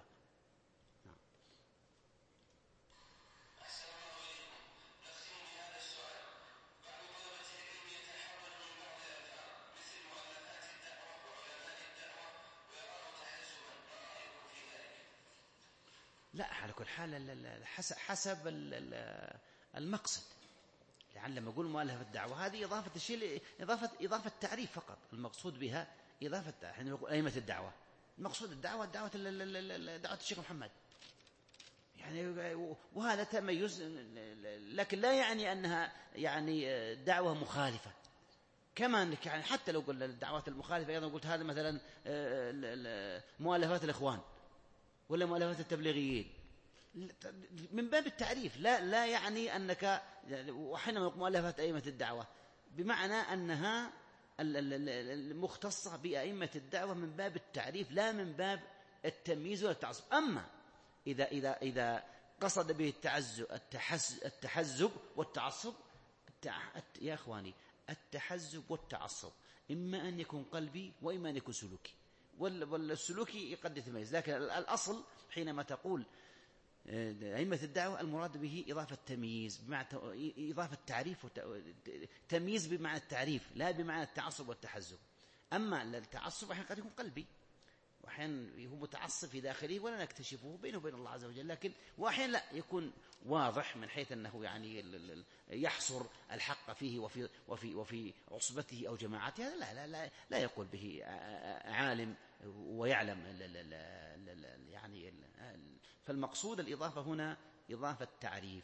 لا على كل حال حسب المقصد، يعني لما أقول مؤلفة الدعوة هذه إضافة الشيء إضافة إضافة تعريف فقط، المقصود بها إضافة حين نقول أئمة الدعوة المقصود الدعوة دعوة دعوة الشيخ محمد يعني، وهذا تميز لكن لا يعني أنها يعني دعوة مخالفة. كمان يعني حتى لو قلنا الدعوات المخالفة أيضا قلت هذا مثلا مؤلفات الإخوان ولا مؤلفات التبليغيين من باب التعريف، لا لا يعني أنك وحينما نقول مؤلفات أئمة الدعوة بمعنى أنها المختصة بأئمة الدعوة من باب التعريف لا من باب التمييز والتعصب. أما إذا إذا إذا قصد به التعزب التحزب والتعصب يا إخواني التحزب والتعصب إما أن يكون قلبي وإما أن يكون سلوكي، والسلوكي قد يتميز، لكن الأصل حينما تقول أئمة الدعوة المراد به إضافة تمييز بمعنى إضافة تعريف تمييز بمعنى التعريف لا بمعنى التعصب والتحزب. أما التعصب أحيانا قد يكون قلبي وأحيانا هو متعصب في داخله ولا نكتشفه بينه وبين الله عز وجل، لكن وأحيانا لا يكون واضح من حيث أنه يعني يحصر الحق فيه وفي وفي وفي عصبته أو جماعته، هذا لا لا لا, لا يقول به عالم ويعلم يعني. فالمقصود الإضافة هنا إضافة تعريف.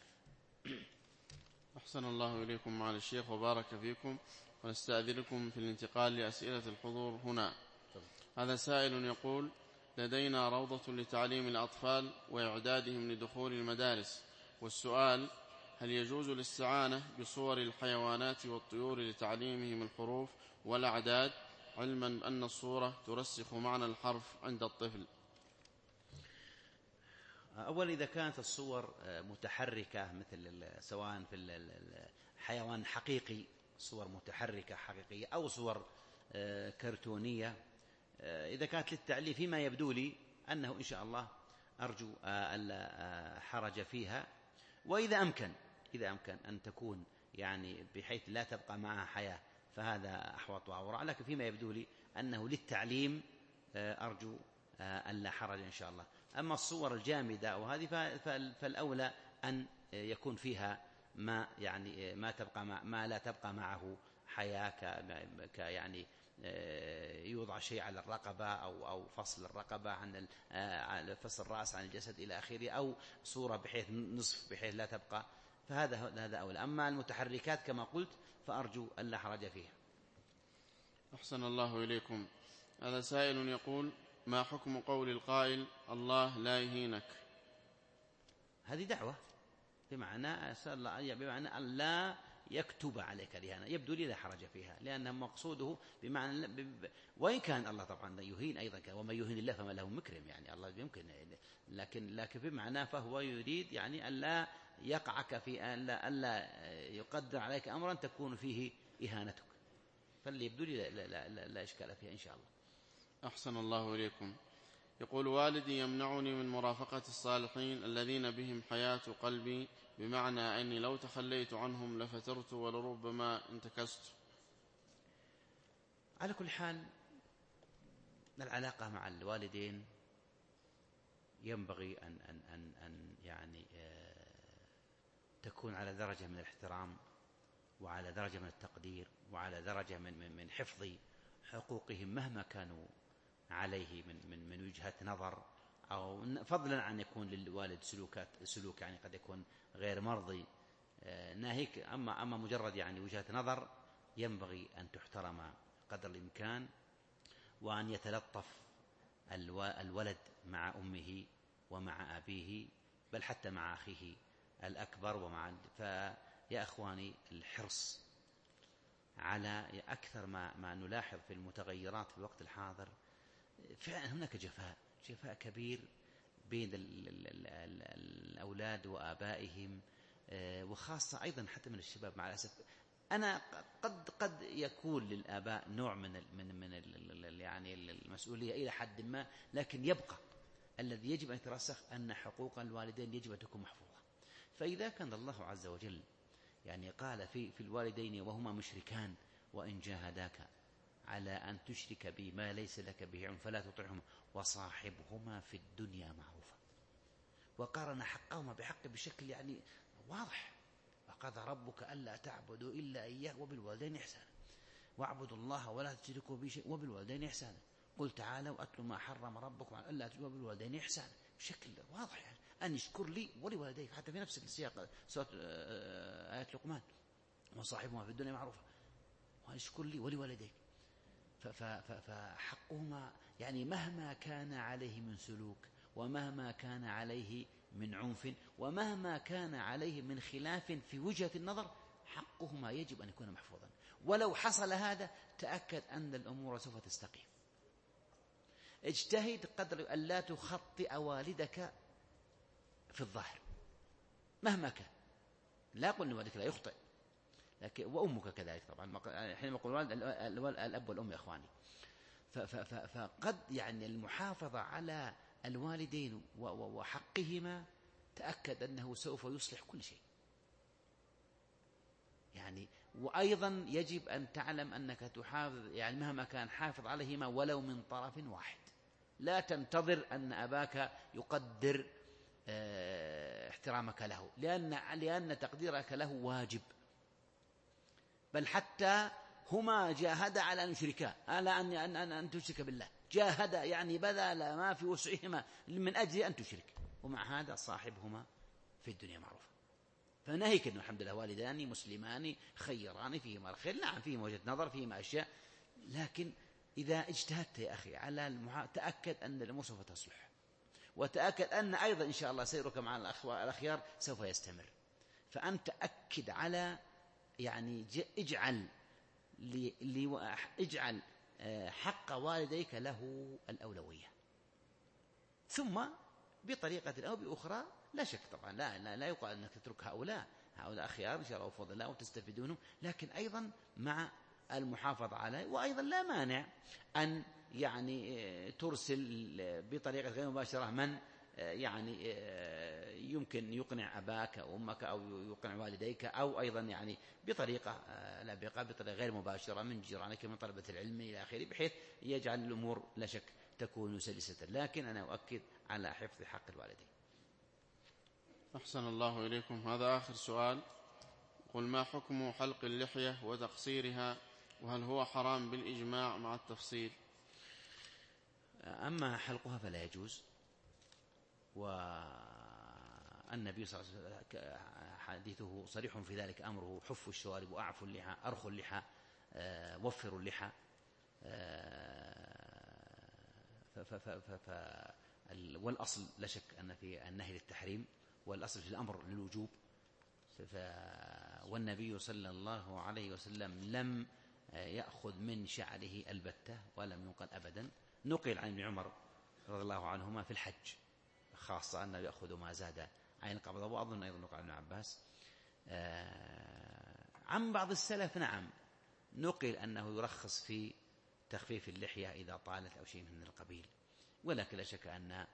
أحسن الله إليكم معالي الشيخ وبارك فيكم، ونستأذنكم في الانتقال لأسئلة الحضور هنا. هذا سائل يقول: لدينا روضة لتعليم الأطفال وإعدادهم لدخول المدارس، والسؤال: هل يجوز الاستعانة بصور الحيوانات والطيور لتعليمهم الحروف والأعداد، علما أن الصورة ترسخ معنى الحرف عند الطفل؟ أولا إذا كانت الصور متحركة مثل سواء في الحيوان حقيقي صور متحركة حقيقية أو صور كرتونية، إذا كانت للتعليم فيما يبدو لي أنه إن شاء الله أرجو ألا حرج فيها. وإذا أمكن إذا أمكن أن تكون يعني بحيث لا تبقى معها حياة فهذا أحوط وأورع، لكن فيما يبدو لي أنه للتعليم أرجو ألا حرج إن شاء الله. أما الصور الجامدة وهذه فالأولى أن يكون فيها ما يعني ما تبقى مع ما لا تبقى معه حياة ك يعني يوضع شيء على الرقبة أو أو فصل الرقبة عن فصل الرأس عن الجسد إلى آخره، أو صورة بحيث نصف بحيث لا تبقى، فهذا هذا أولى. أما المتحركات كما قلت فأرجو ألا حرج فيها. أحسن الله إليكم. هذا سائل يقول: ما حكم قول القائل الله لا يهينك؟ هذه دعوة بمعنى بمعنى أن لا يكتب عليك الإهانة، يبدو لي لا حرج فيها، لأن مقصوده بمعنى ب... وإن كان الله طبعا يهين أيضا، ومن يهين الله فما له مكرم، يعني الله يمكن، لكن لكن بمعنى فهو يريد يعني أن لا يقعك في أن لا, أن لا يقدر عليك أمرا تكون فيه إهانتك، فاللي يبدو لي لا, لا, لا, لا, لا إشكال فيها إن شاء الله. أحسن الله إليكم. يقول: والدي يمنعني من مرافقة الصالحين الذين بهم حياة قلبي، بمعنى أني لو تخليت عنهم لفترت ولربما انتكست. على كل حال العلاقة مع الوالدين ينبغي أن, أن, أن, أن يعني تكون على درجة من الاحترام وعلى درجة من التقدير وعلى درجة من, من, من حفظ حقوقهم مهما كانوا عليه من, من, من وجهة نظر، أو فضلا عن يكون للوالد سلوكات سلوك يعني قد يكون غير مرضي ناهيك. أما أما مجرد يعني وجهة نظر ينبغي أن تحترم قدر الإمكان، وأن يتلطف الولد مع أمه ومع أبيه، بل حتى مع أخيه الأكبر ومع. فيا أخواني، الحرص على أكثر ما ما نلاحظ في المتغيرات في الوقت الحاضر، فعلا هناك جفاء جفاء كبير بين الأولاد وآبائهم، وخاصة أيضا حتى من الشباب. مع الأسف أنا قد قد يكون للآباء نوع من من من يعني المسؤولية إلى حد ما، لكن يبقى الذي يجب أن يترسخ أن حقوق الوالدين يجب أن تكون محفوظة. فإذا كان الله عز وجل يعني قال في في الوالدين وهما مشركان: وإن جاهداك على أن تشرك بي ما ليس لك به علم فلا تطعهما وصاحبهما في الدنيا معروفا، وقارن حقهما بحق بشكل يعني واضح: وقضى ربك ألا تعبدوا إلا إياه وبالوالدين إحسانا واعبدوا الله ولا تشركوا به شيئا وبالوالدين إحسانا قل تعالوا أتلوا ما حرم ربكم ألا تشركوا وبالوالدين إحسانا، بشكل واضح يعني أن يشكر لي ولوالديك، حتى في نفس السياق سورة آية لقمان: وصاحبهما في الدنيا معروفا، وأن يشكر لي ولوالديك. فحقهما يعني مهما كان عليه من سلوك، ومهما كان عليه من عنف، ومهما كان عليه من خلاف في وجهة النظر، حقهما يجب أن يكون محفوظا. ولو حصل هذا تأكد أن الأمور سوف تستقيم. اجتهد قدر أن لا تخطئ والدك في الظاهر مهما كان، لا أقول أن والدك لا يخطئ، لكن وأمك كذلك طبعا. حينما يقول الوالد الأب والأم يا أخواني، فقد يعني المحافظة على الوالدين وحقهما تأكد أنه سوف يصلح كل شيء يعني. وأيضا يجب أن تعلم أنك تحافظ يعني مهما كان حافظ عليهما ولو من طرف واحد. لا تنتظر أن أباك يقدر احترامك له، لأن لأن تقديرك له واجب، بل حتى هما جاهدا على أن يشركا، على أن أن أن, أن تشرك بالله، جاهدا يعني بذل ما في وسعهما من أجل أن تشرك، ومع هذا صاحبهما في الدنيا معروفة. فناهيك أنه الحمد لله والدان مسلمان خيران فيهما الخير، نعم فيهما وجهة نظر فيهما أشياء، لكن إذا اجتهدت يا أخي على المحا... تأكد أن الأمور سوف تصلح، وتأكد أن أيضا إن شاء الله سيرك مع الأخيار سوف يستمر. فأنت أكد على يعني اجعل لي... لي... اجعل حق والديك له الأولوية، ثم بطريقة أو بأخرى لا شك طبعا لا لا, لا يقال أنك تترك هؤلاء هؤلاء خيار إن شاء الله وفضلاء وتستفيدونهم، لكن أيضا مع المحافظة عليه. وأيضا لا مانع أن يعني ترسل بطريقة غير مباشرة من يعني يمكن يقنع أباك أو أمك أو يقنع والديك، أو أيضا يعني بطريقة لا بقى بطريقة غير مباشرة من جيرانك من طلبة العلم إلى آخره، بحيث يجعل الأمور لا شك تكون سلسة. لكن أنا أؤكد على حفظ حق الوالدين. أحسن الله إليكم. هذا آخر سؤال. قل: ما حكم حلق اللحية وتقصيرها، وهل هو حرام بالإجماع مع التفصيل؟ أما حلقها فلا يجوز، والنبي صلى الله عليه وسلم حديثه صريح في ذلك، أمره حفوا الشوارب وأعفوا اللحى، أرخوا اللحى، وفروا اللحى. والأصل لا شك أن في النهي للتحريم، والأصل في الأمر للوجوب. والنبي صلى الله عليه وسلم لم يأخذ من شعره البتة ولم ينقل أبدا. نقل عن ابن عمر رضي الله عنهما في الحج خاصة أنه يأخذ ما زاد عين قبضه، وأظن أيضا نقل عن ابن عباس. عن بعض السلف نعم نقل أنه يرخص في تخفيف اللحية إذا طالت أو شيء من القبيل، ولكن لا شك أن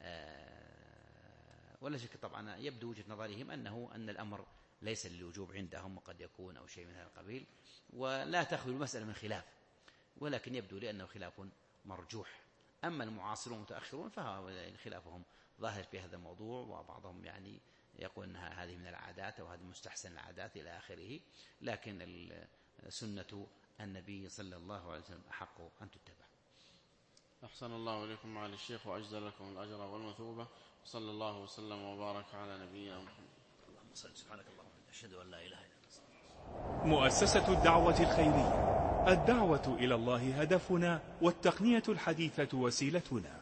ولا شك طبعا يبدو وجهة نظرهم أنه أن الأمر ليس للوجوب عندهم، وقد يكون أو شيء من هذا القبيل، ولا تخلو المسألة من خلاف، ولكن يبدو لأنه خلاف مرجوح. أما المعاصرون المتأخرون فخلافهم ظاهر في هذا الموضوع، وبعضهم يعني يقول أنها هذه من العادات أو هذه مستحسن العادات إلى آخره، لكن سنة النبي صلى الله عليه وسلم أحق أن تتبع. أحسن الله إليكم معالي الشيخ، وأجزل لكم الأجر والمثوبة، وصلى الله وسلم وبارك على نبينا محمد. اللهم صل. سبحانك اللهم وبحمدك. أشهد أن لا إله إلا الله. مؤسسة الدعوة الخيرية، الدعوة إلى الله هدفنا، والتقنية الحديثة وسيلتنا.